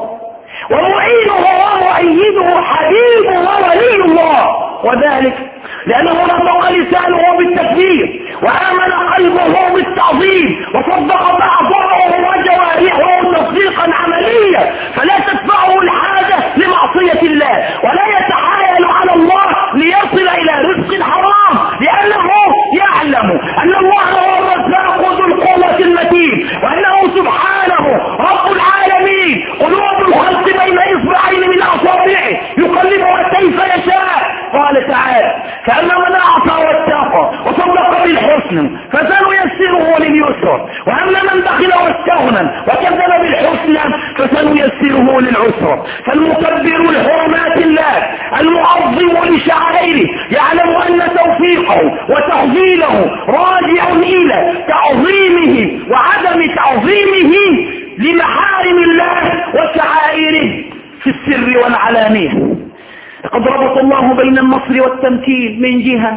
ومعينه ومؤيده حبيب وولي الله. وذلك لأنه نطق لسانه بالتكبير، وآمن قلبه بالتعظيم، وصدق بعضه وجوارحه تصديقا عمليا، فلا تدفعه الحاجة لمعصية الله، ولا يتحايل على الله ليصل إلى رزق حرام، لأنه يعلم أن الله هو الرزاق ذو القوة المتين، وأنه سبحانه رب العالمين، قلوب الخلق بين إصبعين من أصابعه يقلبها كيف يشاء. قال تعالى: فأما من أعطى واتقى وصدق بالحسن فسنيسره لليسر، وأما من بخل واستغنى وكذب بالحسنى فسنيسره للعسر. فالمكبر لحرمات الله المعظم لشعائره يعلم أن توفيقه وتعظيمه راجع إلى تعظيمه وعدم تعظيمه لمحارم الله وشعائره في السر والعلانية. لقد ربط الله بين النصر والتمكين من جهة،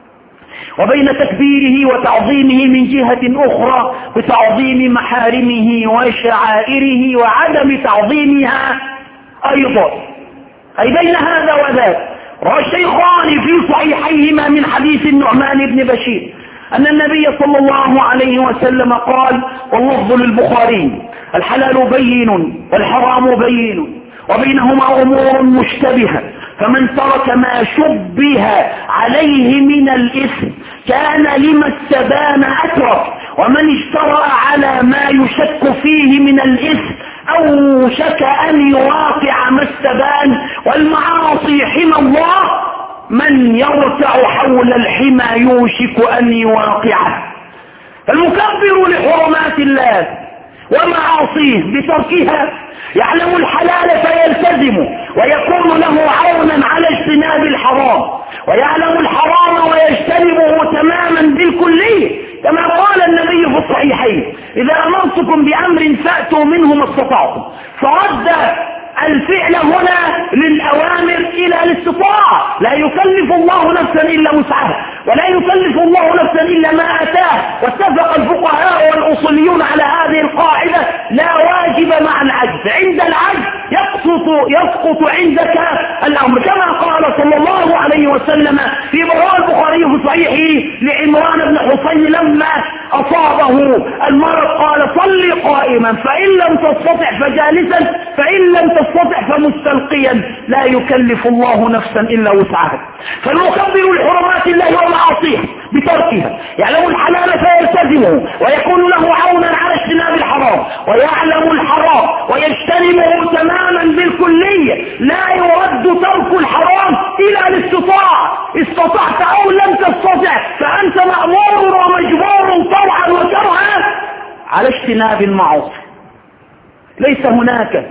وبين تكبيره وتعظيمه من جهة أخرى بتعظيم محارمه وشعائره وعدم تعظيمها أيضا، أي بين هذا وذاك. روى الشيخان في صحيحيهما من حديث النعمان بن بشير أن النبي صلى الله عليه وسلم قال، واللفظ للبخاري: الحلال بين والحرام بين وبينهما أمور مشتبهة، فمن ترك ما شبه عليه من الإثم كان لما استبان أترك، ومن اشترى على ما يشك فيه من الإثم أوشك أن يواقع ما استبان. والمعاصي حمى الله، من يرتع حول الحمى يوشك أن يواقعه. المكبر لحرمات الله ومعاصيه بتركها يعلم الحلال فيلتزم ويكون له عونا على اجتناب الحرام، ويعلم الحرام ويجتنبه تماما بالكلية، كما قال النبي في الصحيحين: إذا أمرتكم بأمر فأتوا منه ما استطعتم. فرد الفعل هنا للأوامر إلى الاستطاعة، لا يكلف الله نفسا إلا وسعها، ولا يكلف الله نفسا إلا ما أتاه. واتفق الفقهاء والأصوليون على هذه القاعدة: لا واجب مع العجز، عند العجز يسقط يسقط عندك الأمر، كما قال صلى الله عليه وسلم في رواه البخاري في صحيحه لعمران بن حسين لما أصابه المرض قال: صل قائما، فإن لم تستطع فجالسا، فإن لم تستطع فمستلقيا، لا يكلف الله نفسا إلا وسعها. فالمكبر لحرمات الله ومعاصيه بتركها يعلم الحلال فيلتزمه ويكون له عونا على اجتناب الحرام، ويعلم الحرام ويجتنبه تماما بالكلية. لا يرد ترك الحرام إلى الاستطاعة، استطعت أو لم تستطع فأنت مأمور ومجبور طوعا وكرها على اجتناب المعاصي. ليس هناك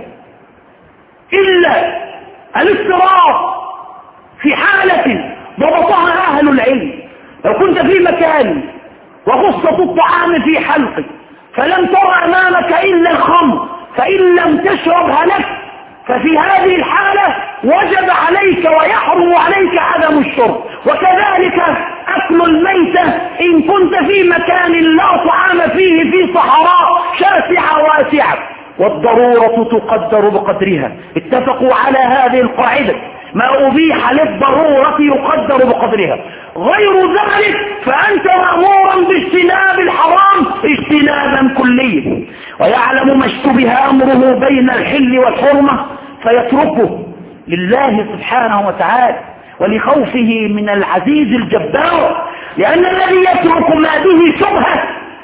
إلا الاضطرار في حالة ضبطها أهل العلم. لو كنت في مكان وغصة الطعام في حلقك فلم ترى أمامك إلا الخمر فإن لم تشربها لك، ففي هذه الحالة وجب عليك ويحرم عليك عدم الشرب. وكذلك أكل الميتة إن كنت في مكان لا طعام فيه في صحراء شاسعة واسعة، والضرورة تقدر بقدرها. اتفقوا على هذه القاعدة: ما أبيح للضرورة يقدر بقدرها، غير ذلك فأنت مأمورا باجتناب الحرام اجتنابا كليا. ويعلم ما اشتبه أمره بين الحل والحرمة فيتركه لله سبحانه وتعالى ولخوفه من العزيز الجبار، لأن الذي يترك ما به شبهة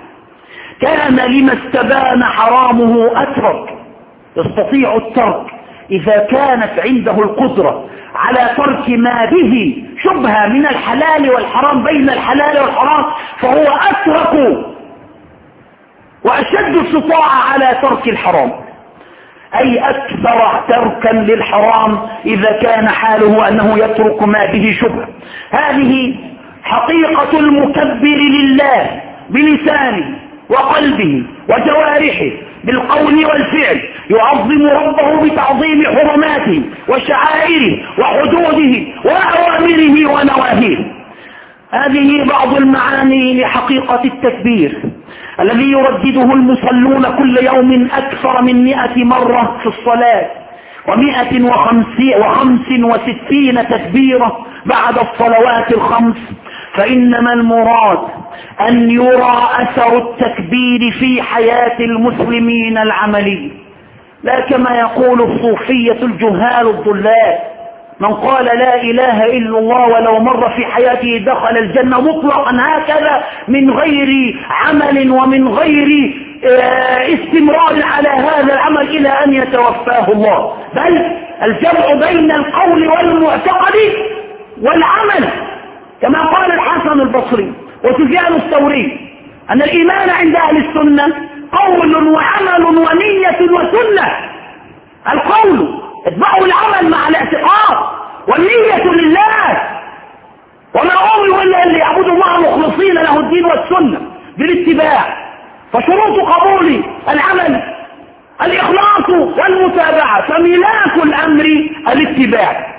كان لما استبان حرامه أترك. يستطيع الترك إذا كانت عنده القدرة على ترك ما به شبهة من الحلال والحرام، بين الحلال والحرام، فهو أترك وأشد استطاعة على ترك الحرام، أي أكثر تركا للحرام إذا كان حاله أنه يترك ما به شبهة. هذه حقيقة المكبر لله بلسانه وقلبه وجوارحه بالقول والفعل، يعظم ربه بتعظيم حرماته وشعائره وحدوده وأوامره ونواهيه. هذه بعض المعاني لحقيقة التكبير الذي يردده المصلون كل يوم أكثر من مئة مرة في الصلاة، ومئة وخمس وستين تكبيرة بعد الصلوات الخمس. فإنما المراد أن يرى أثر التكبير في حياة المسلمين العملية، لا كما يقول الصوفية الجهال الضلال: من قال لا إله إلا الله ولو مر في حياته دخل الجنة مطلقا، هكذا من غير عمل ومن غير استمرار على هذا العمل إلى أن يتوفاه الله. بل الجمع بين القول والمعتقد والعمل، كما قال الحسن البصري وسفيان الثوري أن الإيمان عند أهل السنة قول وعمل ونية وسنة. القول اتبعوا العمل مع الاعتقاد، والنية لله، وما أمروا إلا أن يعبدوا الله مخلصين له الدين والسنة بالاتباع. فشروط قبول العمل الإخلاص والمتابعة، فملاك الأمر الاتباع.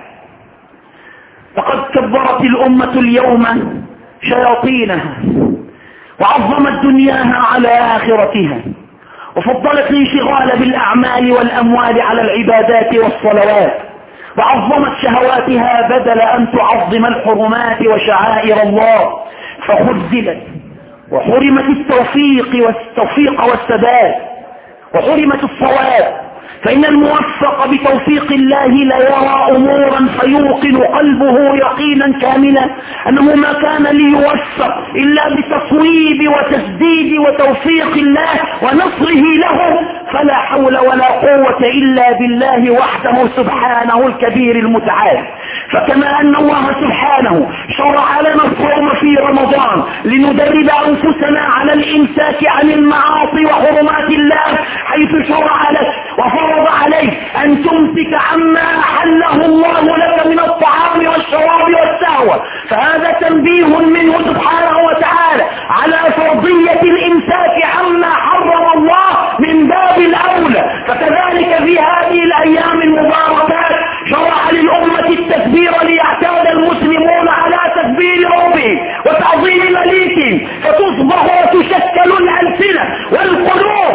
لقد كبرت الأمة اليوم شياطينها وعظمت دنياها على آخرتها، وفضلت الانشغال بالأعمال والأموال على العبادات والصلوات، وعظمت شهواتها بدل أن تعظم الحرمات وشعائر الله، فخذلت وحرمت التوفيق والتوفيق والسداد، وحرمت الصواب. فإن الموفق بتوفيق الله لا يرى أمورا فيوقن قلبه يقينا كاملا أنه ما كان ليوفق إلا بتصويب وتسديد وتوفيق الله ونصره له، فلا حول ولا قوة إلا بالله وحده سبحانه الكبير المتعال. فكما أن الله سبحانه شرع لنا الصوم في رمضان لندرب أنفسنا على الإمساك عن المعاصي وحرمات الله، حيث شرع لك وفرض عليك أن تمسك عما أحله الله لك من الطعام والشراب والسهوة، فهذا تنبيه منه سبحانه وتعالى على فرضية الإمساك عما حرم الله من باب الأولى. فكذلك في هذه الأيام المباركات شرع للأمة التكبير ليعتاد المسلمون على تكبير ربهم وتعظيم مليكهم، فتصبح وتشكل الألسنة والقلوب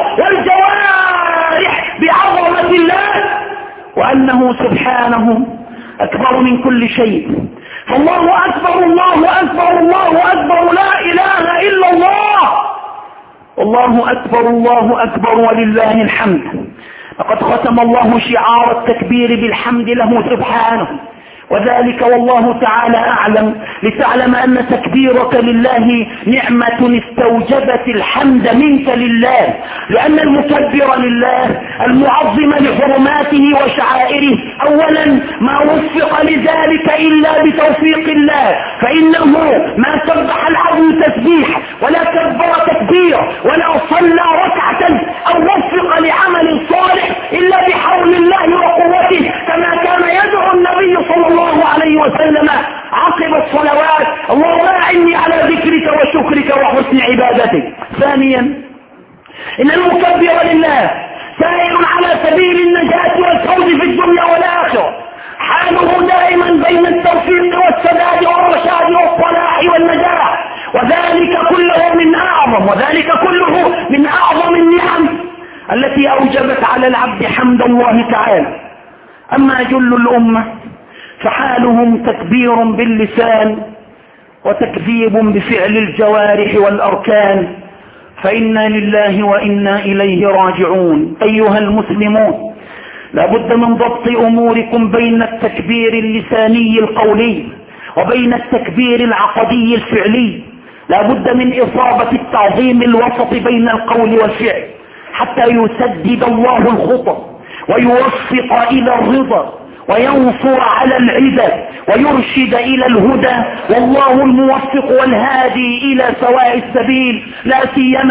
والجوارح بعظمة الله، وأنه سبحانه أكبر من كل شيء. فالله أكبر، الله أكبر، الله أكبر، لا إله إلا الله، الله أكبر، الله أكبر ولله الحمد. لقد ختم الله شعار التكبير بالحمد له سبحانه، وذلك والله تعالى أعلم لتعلم أن تكبيرك لله نعمة استوجبت الحمد منك لله، لأن المكبر لله المعظم لحرماته وشعائره أولا ما وفق لذلك إلا بتوفيق الله، فإنه ما سبح العبد تسبيح ولا كبر تكبير ولا صلى ركعة أو وفق لعمل صالح إلا بحول الله وقوته، كما كان يدعو النبي صلى الله عليه وسلم عقب الصلوات: اللهم أعني على ذكرك وشكرك وحسن عبادتك. ثانيا إن المكبر لله سائر على سبيل النجاة والفوز في الدنيا والآخرة، حاله دائما بين التوفيق والسداد والرشاد والصلاح والنجاح، وذلك كله من أعظم وذلك كله من أعظم النعم التي أوجبت على العبد حمد الله تعالى. أما جل الأمة فحالهم تكبير باللسان وتكذيب بفعل الجوارح والأركان، فإنا لله وإنا إليه راجعون. أيها المسلمون، لا بد من ضبط أموركم بين التكبير اللساني القولي وبين التكبير العقدي الفعلي. لا بد من إصابة التعظيم الوسط بين القول والفعل حتى يسدد الله الخطى ويوفق إلى الرضا وينصر على العباد ويرشد إلى الهدى، والله الموفق والهادي إلى سواء السبيل. لا سيما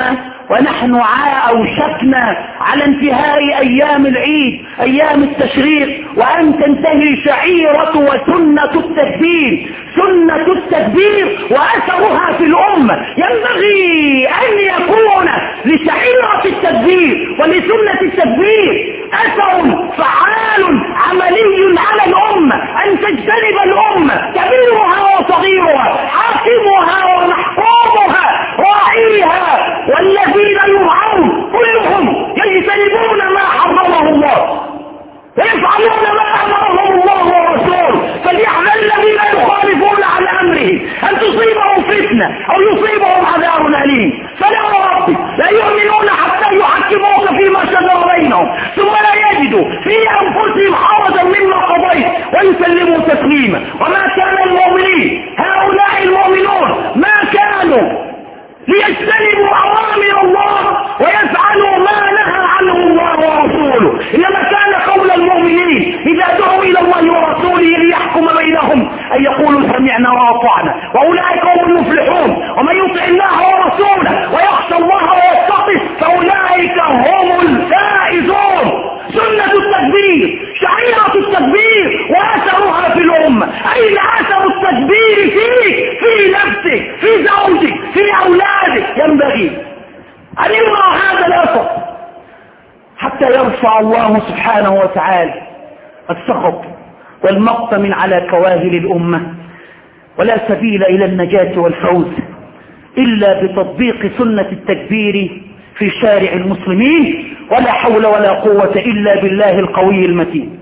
ونحن أوشكنا على انتهاء أيام العيد، أيام التشريق، وأن تنتهي شعيرة وسنة التكبير، سنة التكبير وأثرها في الأمة. ينبغي أن يكون لشعيرة التكبير ولسنة التكبير أثر فعال عملي على الأمة، أن تجتنب الأمة كبيرها وصغيرها، حاكمها ومحكومها، راعيها والذين يرعون كلهم يجتنبون ما حرمه الله ويفعلون ما أمرهم الله ورسوله. فليحذر الذين يخالفون عن أمره أن تصيبهم فتنة أو يصيبهم عذاب أليم. فلا وربي لا يؤمنون حتى يحكموك فيما شجر بينهم ثم لا يجدوا في أنفسهم حرجا مما قضيت ويسلموا تسليما. وما كان المؤمنين هؤلاء المؤمنون ما كانوا ليجتنبوا أوامر الله ويفعلوا ما نهى عنه الله ورسوله، إنما كان قول المؤمنين إذا دعوا إلى الله ورسوله ليحكم بينهم أن يقولوا سمعنا وأطعنا وأولئك هم المفلحون. ومن يطع الله ورسوله ويخشى الله ويتقه فأولئك هم الفائزون. سنة التكبير، شعيرة التكبير وأثرها في الأمة. أين أثر التكبير فيك؟ في نفسك، في زوجك، في أولادك. ينبغي أن يرى هذا الأثر حتى يرفع الله سبحانه وتعالى السخط والمقت من على كواهل الأمة. ولا سبيل إلى النجاة والفوز إلا بتطبيق سنة التكبير في شارع المسلمين. ولا حول ولا قوة إلا بالله القوي المتين.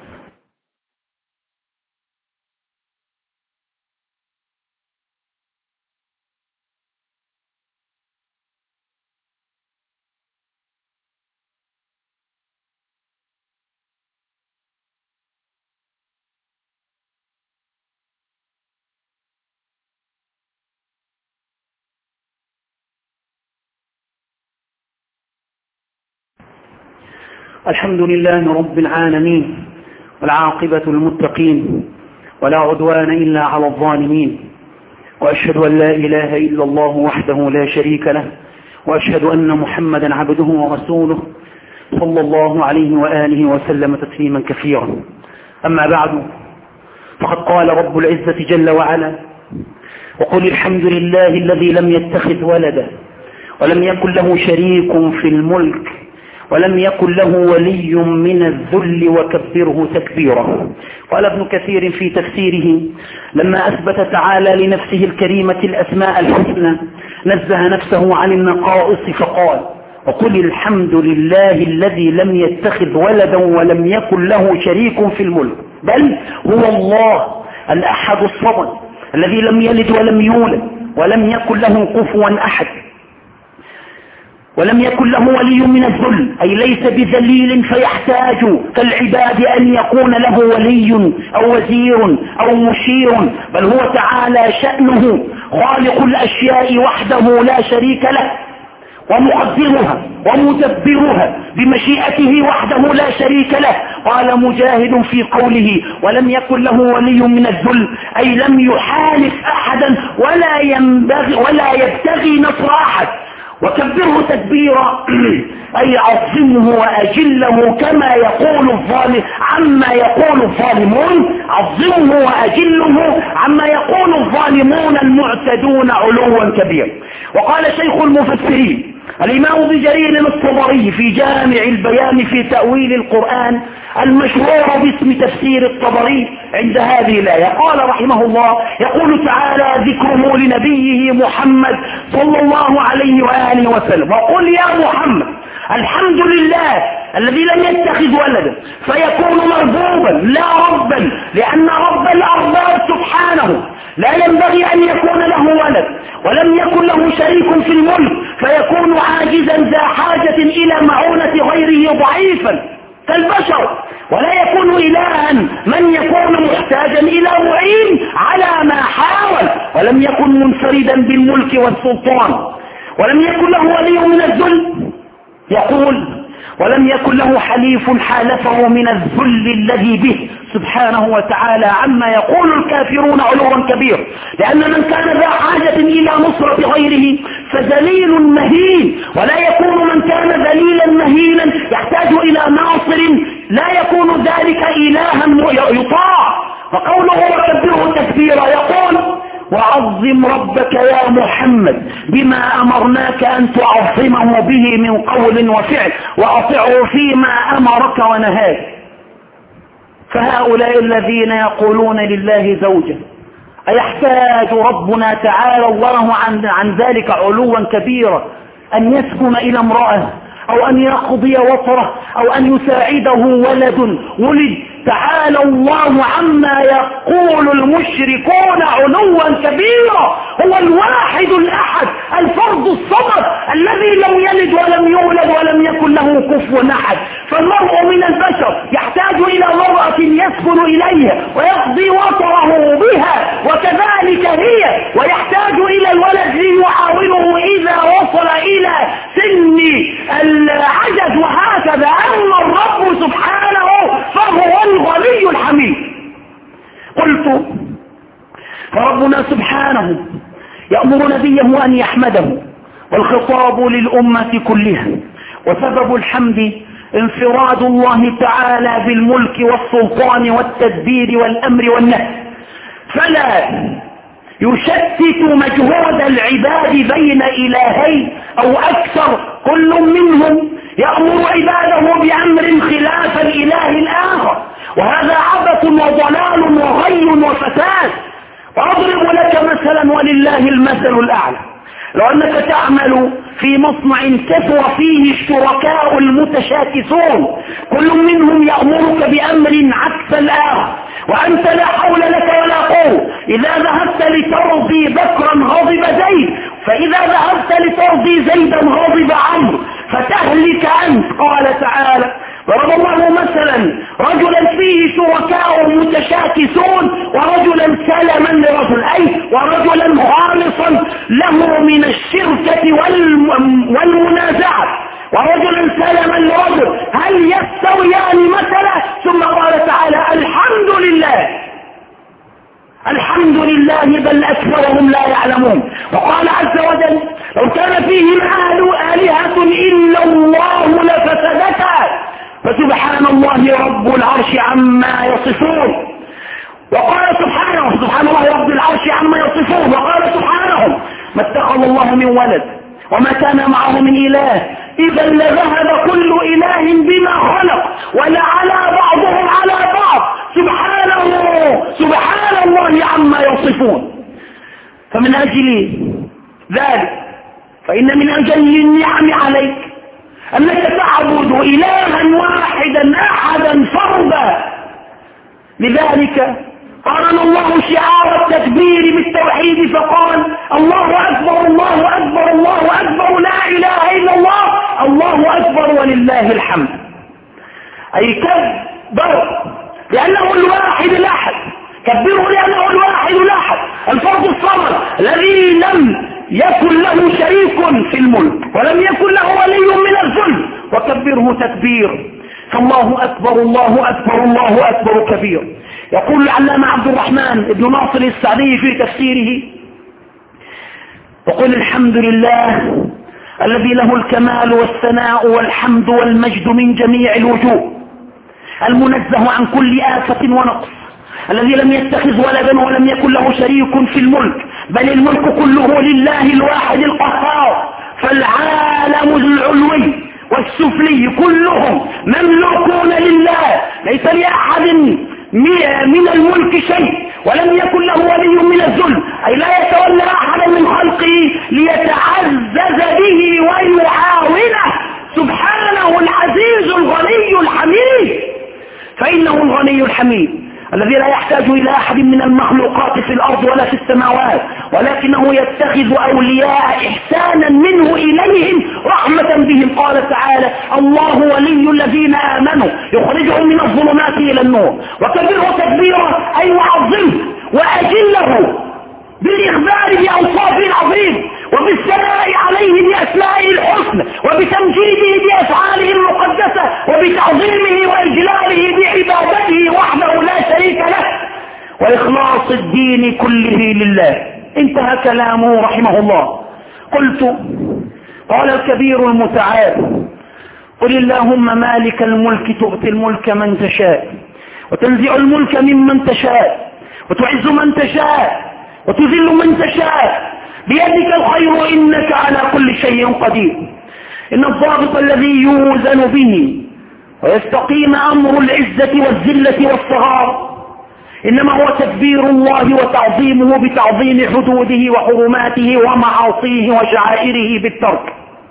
الحمد لله رب العالمين والعاقبة للمتقين ولا عدوان إلا على الظالمين، وأشهد أن لا إله إلا الله وحده لا شريك له، وأشهد أن محمدا عبده ورسوله صلى الله عليه وآله وسلم تسليما كثيرا. أما بعد، فقد قال رب العزة جل وعلا: وقل الحمد لله الذي لم يتخذ ولدا ولم يكن له شريك في الملك ولم يكن له ولي من الذل وكبره تكبيرا. قال ابن كثير في تفسيره: لما أثبت تعالى لنفسه الكريمة الأسماء الحسنى نزه نفسه عن النقائص فقال: وقل الحمد لله الذي لم يتخذ ولدا ولم يكن له شريك في الملك، بل هو الله الأحد الصمد الذي لم يلد ولم يولد ولم يكن له كفوا أحد، ولم يكن له ولي من الذل، أي ليس بذليل فيحتاج كالعباد أن يكون له ولي أو وزير أو مشير، بل هو تعالى شأنه خالق الأشياء وحده لا شريك له، ومقدرها ومدبرها بمشيئته وحده لا شريك له. قال مجاهد في قوله: ولم يكن له ولي من الذل، أي لم يحالف أحدا ولا ينبغي ولا يبتغي نصر أحد. وكبره تكبيرا أي عظمه وأجله كما يقول الظالم عما يقول الظالمون، عظمه وأجله عما يقول الظالمون المعتدون علوا كبيرا. وقال شيخ المفسرين الإمام ابن جرير الطبري في جامع البيان في تأويل القرآن المشهور باسم تفسير الطبري عند هذه الآية، قال رحمه الله: يقول تعالى ذكره لنبيه محمد صلى الله عليه وآله وسلم: وقل يا محمد الحمد لله الذي لم يتخذ ولدا فيكون مربوبا لا ربا، لأن رب الأرباب سبحانه لا ينبغي أن يكون له ولد، ولم يكن له شريك في الملك فيكون عاجزا ذا حاجة إلى معونة غيره ضعيفا كالبشر، ولا يكون إلها من يكون محتاجا إلى معين على ما حاول، ولم يكن منفردا بالملك والسلطان، ولم يكن له ولي من الذل. يقول: ولم يكن له حليف حالفه من الذل الذي به سبحانه وتعالى عما يقول الكافرون علوا كبير، لأن من كان ذا حاجة إلى نصرة غيره فذليل مهين ولا يكون من كان ذليلا مهينا يحتاج إلى ناصر، لا يكون ذلك إلها يطاع. وقوله وكبره تكبيرا يقول وعظم ربك يا محمد بما أمرناك أن تعظمه به من قول وفعل وأطعه فيما أمرك ونهاك. فهؤلاء الذين يقولون لله زوجة، أيحتاج ربنا تعالى الله عن, عن ذلك علوا كبيرا أن يسكن إلى امرأة أو أن يقضي وطره أو أن يساعده ولد ولد؟ تعالى الله عما يقول المشركون علوا كبيرا. هو الواحد الأحد الفرد الصمد الذي لم يلد ولم يولد ولم يكن له كفوا أحد. فالمرء من البشر يحتاج إلى مرأة يسكن إليها ويقضي وطره بها، وكذلك هي، ويحتاج إلى الولد ليعاونه إذا وصل إلى سن العجز. وهكذا أما الرب سبحانه فهو الغني الحميد. قلت فربنا سبحانه يأمر نبيه أن يحمده، والخطاب للأمة كلها، وسبب الحمد انفراد الله تعالى بالملك والسلطان والتدبير والأمر والنهي، فلا يشتت مجهود العباد بين إلهين أو أكثر، كل منهم يأمر عباده بأمر خلاف الإله الآخر، وهذا عبث وضلال وغي وفساد. وأضرب لك مثلا ولله المثل الأعلى. لو أنك تعمل في مصنع كثر فيه الشركاء المتشاكسون، كل منهم يأمرك بأمر عكس الآخر، وأنت لا حول لك ولا قوة. إذا ذهبت لترضي بكرا غضب زيد، فإذا ذهبت لترضي زيدا غضب عمرو، فتهلك أنت. قال تعالى ضرب الله مثلا رجلا فيه شركاء متشاكسون ورجلا سلما لرجل، أي ورجلا خالصا له من الشركة والمنازعة، ورجلا سلما لرجل، هل يستويان مثلا؟ ثم قال تعالى الحمد لله الحمد لله بل أكثرهم لا يعلمون. وقال عز وجل لو كان فيهم آلهة إلا الله لفسدتا، فسبحان الله رب العرش عما يصفون. وقال سبحانه سبحان الله رب العرش عما يصفون. وقال سبحانه ما اتخذ الله من ولد وما كان معه من إله إذا لذهب كل إله بما خلق ولعلى بعضهم على بعض سبحانه سبحان الله عما يصفون. فمن أجل ذلك فإن من أجل النعم عليك أنك تعبد إلها واحدا أحدا فردا. لذلك قارن الله شعار التكبير بالتوحيد فقال الله أكبر الله أكبر الله أكبر لا إله إلا الله الله أكبر ولله الحمد. أي كبر لأنه الواحد الأحد، كبره لأنه الواحد الأحد الفرد الصمد الذي لم يكن له شريك في الملك ولم يكن له ولي من الذل، وكبره تكبير. فالله أكبر الله أكبر الله أكبر كبير. يقول العلامة عبد الرحمن بن ناصر السعدي في تفسيره وقل الحمد لله الذي له الكمال والثناء والحمد والمجد من جميع الوجوه، المنزه عن كل آفة ونقص، الذي لم يتخذ ولدا ولم يكن له شريك في الملك، بل الملك كله لله الواحد القهار. فالعالم العلوي والسفلي كلهم مملوكون لله، ليس لأحد من الملك شيء، ولم يكن له ولي من الذل، أي لا يتولى أحدا من خلقه ليتعزز به ويعاونه. سبحانه العزيز الغني الحميد، فإنه الغني الحميد الذي لا يحتاج إلى أحد من المخلوقات في الأرض ولا في السماوات، ولكنه يتخذ أولياء إحسانا منه إليهم رحمة بهم. قال تعالى الله ولي الذين آمنوا يخرجهم من الظلمات إلى النور. وكبره تكبيرا أي وعظمه وأجله بالإخبار بأوصاف عظيم، وبالثناء عليه بأسمائه الحسنى، وبتمجيده بأفعاله المقدسة، وبتعظيمه وإجلاله بعبادته وحده لا شريك له، وإخلاص الدين كله لله. انتهى كلامه رحمه الله. قلت قال الكبير المتعال: قل اللهم مالك الملك تؤتي الملك من تشاء وتنزع الملك ممن تشاء وتعز من تشاء وتذل من تشاء بيدك الخير إنك على كل شيء قدير. إن الضابط الذي يوزن به ويستقيم أمر العزة والذلة والصغار إنما هو تكبير الله وتعظيمه بتعظيم حدوده وحرماته ومعاصيه وشعائره بالترك،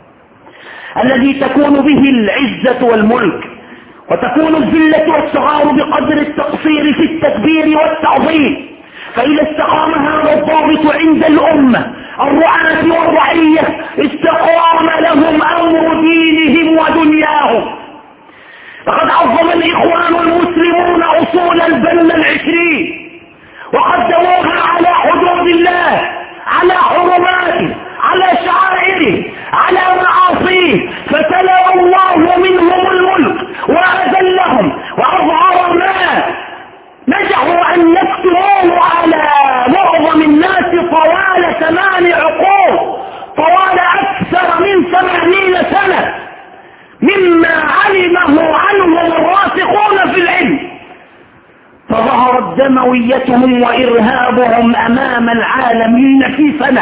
الذي تكون به العزة والملك وتكون الذلة والصغار بقدر التقصير في التكبير والتعظيم. فإذا استقام هذا الضابط عند الأمة الرعاة والرعية استقام لهم أمر دينهم ودنياهم. فقد عظم الإخوان المسلمون أصول البن العشرين وقدموها على حدود الله، على حرماته، على شعائره، على معاصيه، فسلب الله منهم الملك وأذلهم وأظهر ما نجحوا أن يكتموه على معظم الناس طوال ثمان عقود، طوال أكثر من ثمانين سنة، مما علمه عنهم الراسخون في العلم. فظهرت دمويتهم وإرهابهم أمام العالمين في سنة،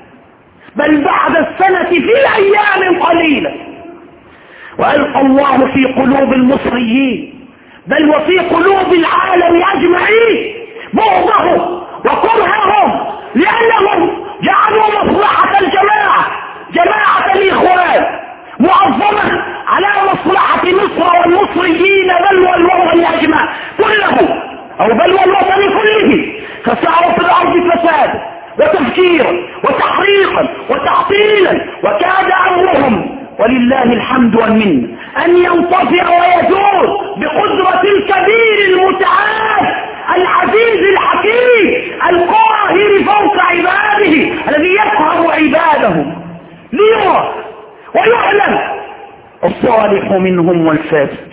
بل بعد السنة في أيام قليلة. وألقى الله في قلوب المصريين بل وفي قلوب العالم أجمعين بغضهم وكرههم، لأنهم جعلوا مصلحة الجماعة، جماعة الإخوان، معظمة على مصلحة مصر والمصريين بل والوطن أجمع كله، أو بل والوطن كله. فسعوا في الأرض فسادا وتفجيرا وتحريقا وتعطيلا، وكاد أمرهم ولله الحمد والمنة أن ينطفئ ويزول بقدرة الكبير المتعال العزيز الحكيم القاهر فوق عباده، الذي يقهر عباده ليرى ويعلم الصالح منهم والفاسد.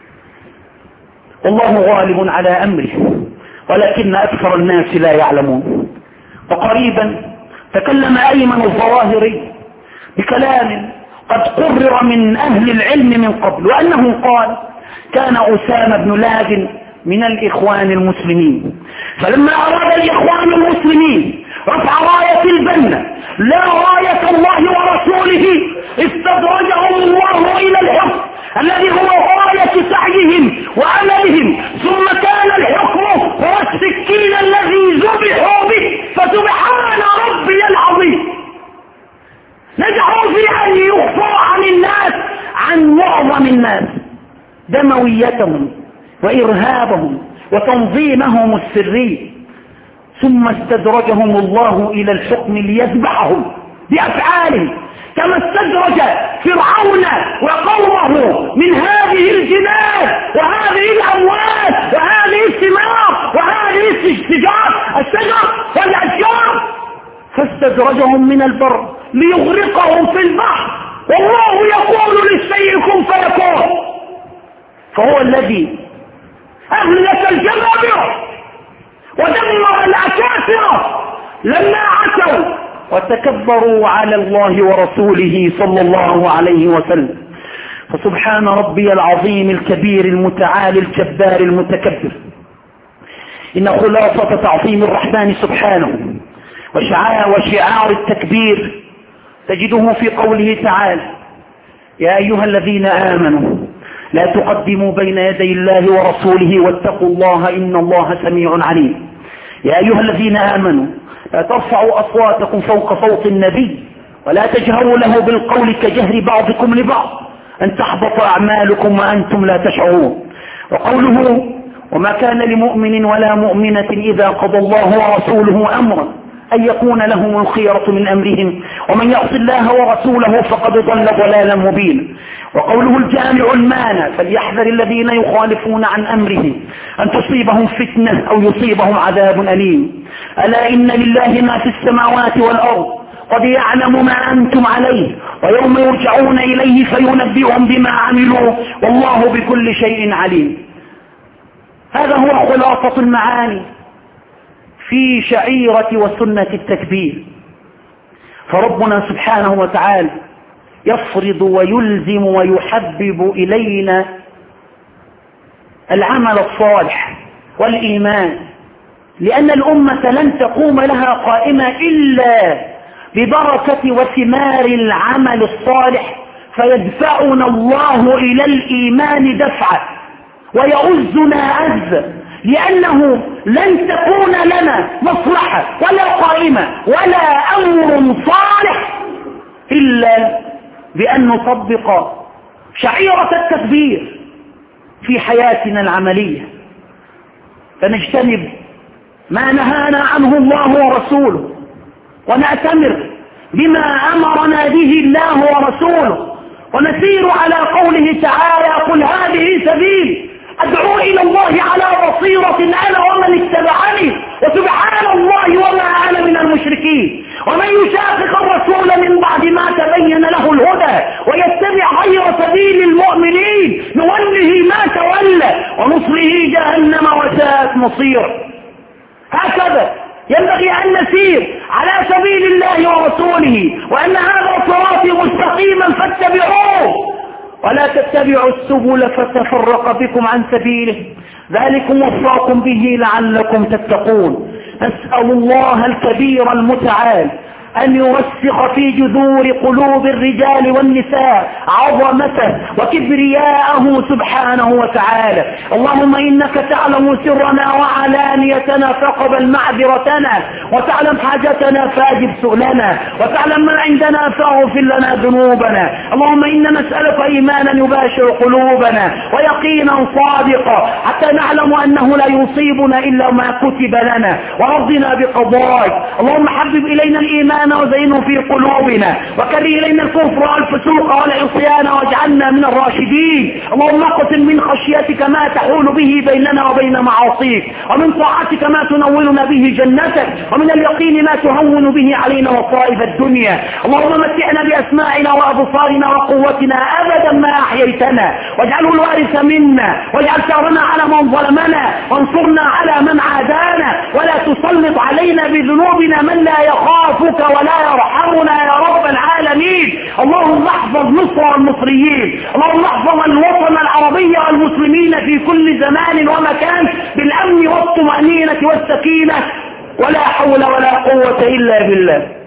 والله غالب على أمره ولكن أكثر الناس لا يعلمون. وقريبا تكلم أيمن الظواهري بكلام قد قرر من أهل العلم من قبل، وأنه قال: كان أسامة بن لادن من الإخوان المسلمين، فلما أراد الإخوان المسلمين رفع راية البنة لا راية الله ورسوله استدرجهم الله إلى الحكم الذي هو غاية سعيهم وعملهم، ثم كان الحكم هو السكين الذي ذبحوا به. فسبحان ربي العظيم، نجحوا في أن يخفوا عن الناس، عن معظم الناس، دمويتهم وإرهابهم وتنظيمهم السري، ثم استدرجهم الله إلى الحكم ليذبحهم بأفعالهم، كما استدرج فرعون وقومه من هذه الجبال وهذه الأموال وهذه الثمار وهذه الشجار الشجر والأشجار، فاستدرجهم من البر ليغرقهم في البحر، والله يقول للشيء كن فيكون. فهو الذي أهلك الجبابرة ودمر الأكاسرة لما عتوا وتكبروا على الله ورسوله صلى الله عليه وسلم. فسبحان ربي العظيم الكبير المتعالي الجبار المتكبر. إن خلاصة تعظيم الرحمن سبحانه وشعار, وشعار التكبير تجده في قوله تعالى: يا أيها الذين آمنوا لا تقدموا بين يدي الله ورسوله واتقوا الله إن الله سميع عليم. يا أيها الذين آمنوا لا ترفعوا أصواتكم فوق صوت النبي ولا تجهروا له بالقول كجهر بعضكم لبعض أن تحبط أعمالكم وأنتم لا تشعرون. وقوله: وما كان لمؤمن ولا مؤمنة إذا قضى الله ورسوله أمرا أن يكون لهم الخيرة من أمرهم ومن يعص الله ورسوله فقد ضل ضلالا مبينا. وقوله الجامع المانع: فليحذر الذين يخالفون عن أمره أن تصيبهم فتنة أو يصيبهم عذاب أليم. ألا إن لله ما في السماوات والأرض قد يعلم ما أنتم عليه ويوم يرجعون إليه فينبئهم بما عملوا والله بكل شيء عليم. هذا هو خلاصة المعاني في شعيرة وسنة التكبير. فربنا سبحانه وتعالى يفرض ويلزم ويحبب إلينا العمل الصالح والإيمان، لأن الأمة لن تقوم لها قائمة إلا ببركة وثمار العمل الصالح، فيدفعنا الله إلى الإيمان دفعة ويؤزنا أز، لأنه لن تكون لنا مصلحة ولا قائمة ولا أمر صالح إلا بأن نطبق شعيرة التكبير في حياتنا العملية، فنجتنب ما نهانا عنه الله ورسوله، ونأتمر بما أمرنا به الله ورسوله، ونسير على قوله تعالى: قل هذه سبيلي أدعو إلى الله على بصيرة أنا ومن اتبعني وسبحان الله وما أنا من المشركين. ومن يشاقق الرسول من بعد ما تبين له الهدى ويتبع غير سبيل المؤمنين نوله ما تولى ونصله جهنم وساءت مصيره. هكذا ينبغي أن نسير على سبيل الله ورسوله، وأن هذا صراطي مستقيما فاتبعوه ولا تتبعوا السبل فتفرق بكم عن سبيله، ذلكم وصاكم به لعلكم تتقون. نسأل الله الكبير المتعال أن يرسخ في جذور قلوب الرجال والنساء عظمته وكبرياءه سبحانه وتعالى. اللهم إنك تعلم سرنا وعلانيتنا فاقبل معذرتنا، وتعلم حاجتنا فاجب سؤلنا، وتعلم ما عندنا فاغفر لنا ذنوبنا. اللهم إنا نسألك إيمانا يباشر قلوبنا ويقينا صادقا حتى نعلم أنه لا يصيبنا إلا ما كتب لنا، ورضنا بقضائك. اللهم حبب إلينا الإيمان وزينه في قلوبنا، وكره إلينا الكفر والفسوق والعصيان واجعلنا من الراشدين. اللهم اقسم من خشيتك ما تحول به بيننا وبين معاصيك، ومن طاعتك ما تنولنا به جنتك، ومن اليقين ما تهون به علينا مصائب الدنيا. اللهم متعنا بأسماعنا وأبصارنا وقوتنا أبدا ما أحييتنا، واجعله الوارث منا، واجعل ثارنا على من ظلمنا، وانصرنا على من عادانا، ولا تسلط علينا بذنوبنا من لا يخافك ولا يرحمنا يا رب العالمين. اللهم احفظ مصر والمصريين، اللهم احفظ الوطن العربي والمسلمين في كل زمان ومكان بالأمن والطمأنينة والسكينة، ولا حول ولا قوة إلا بالله.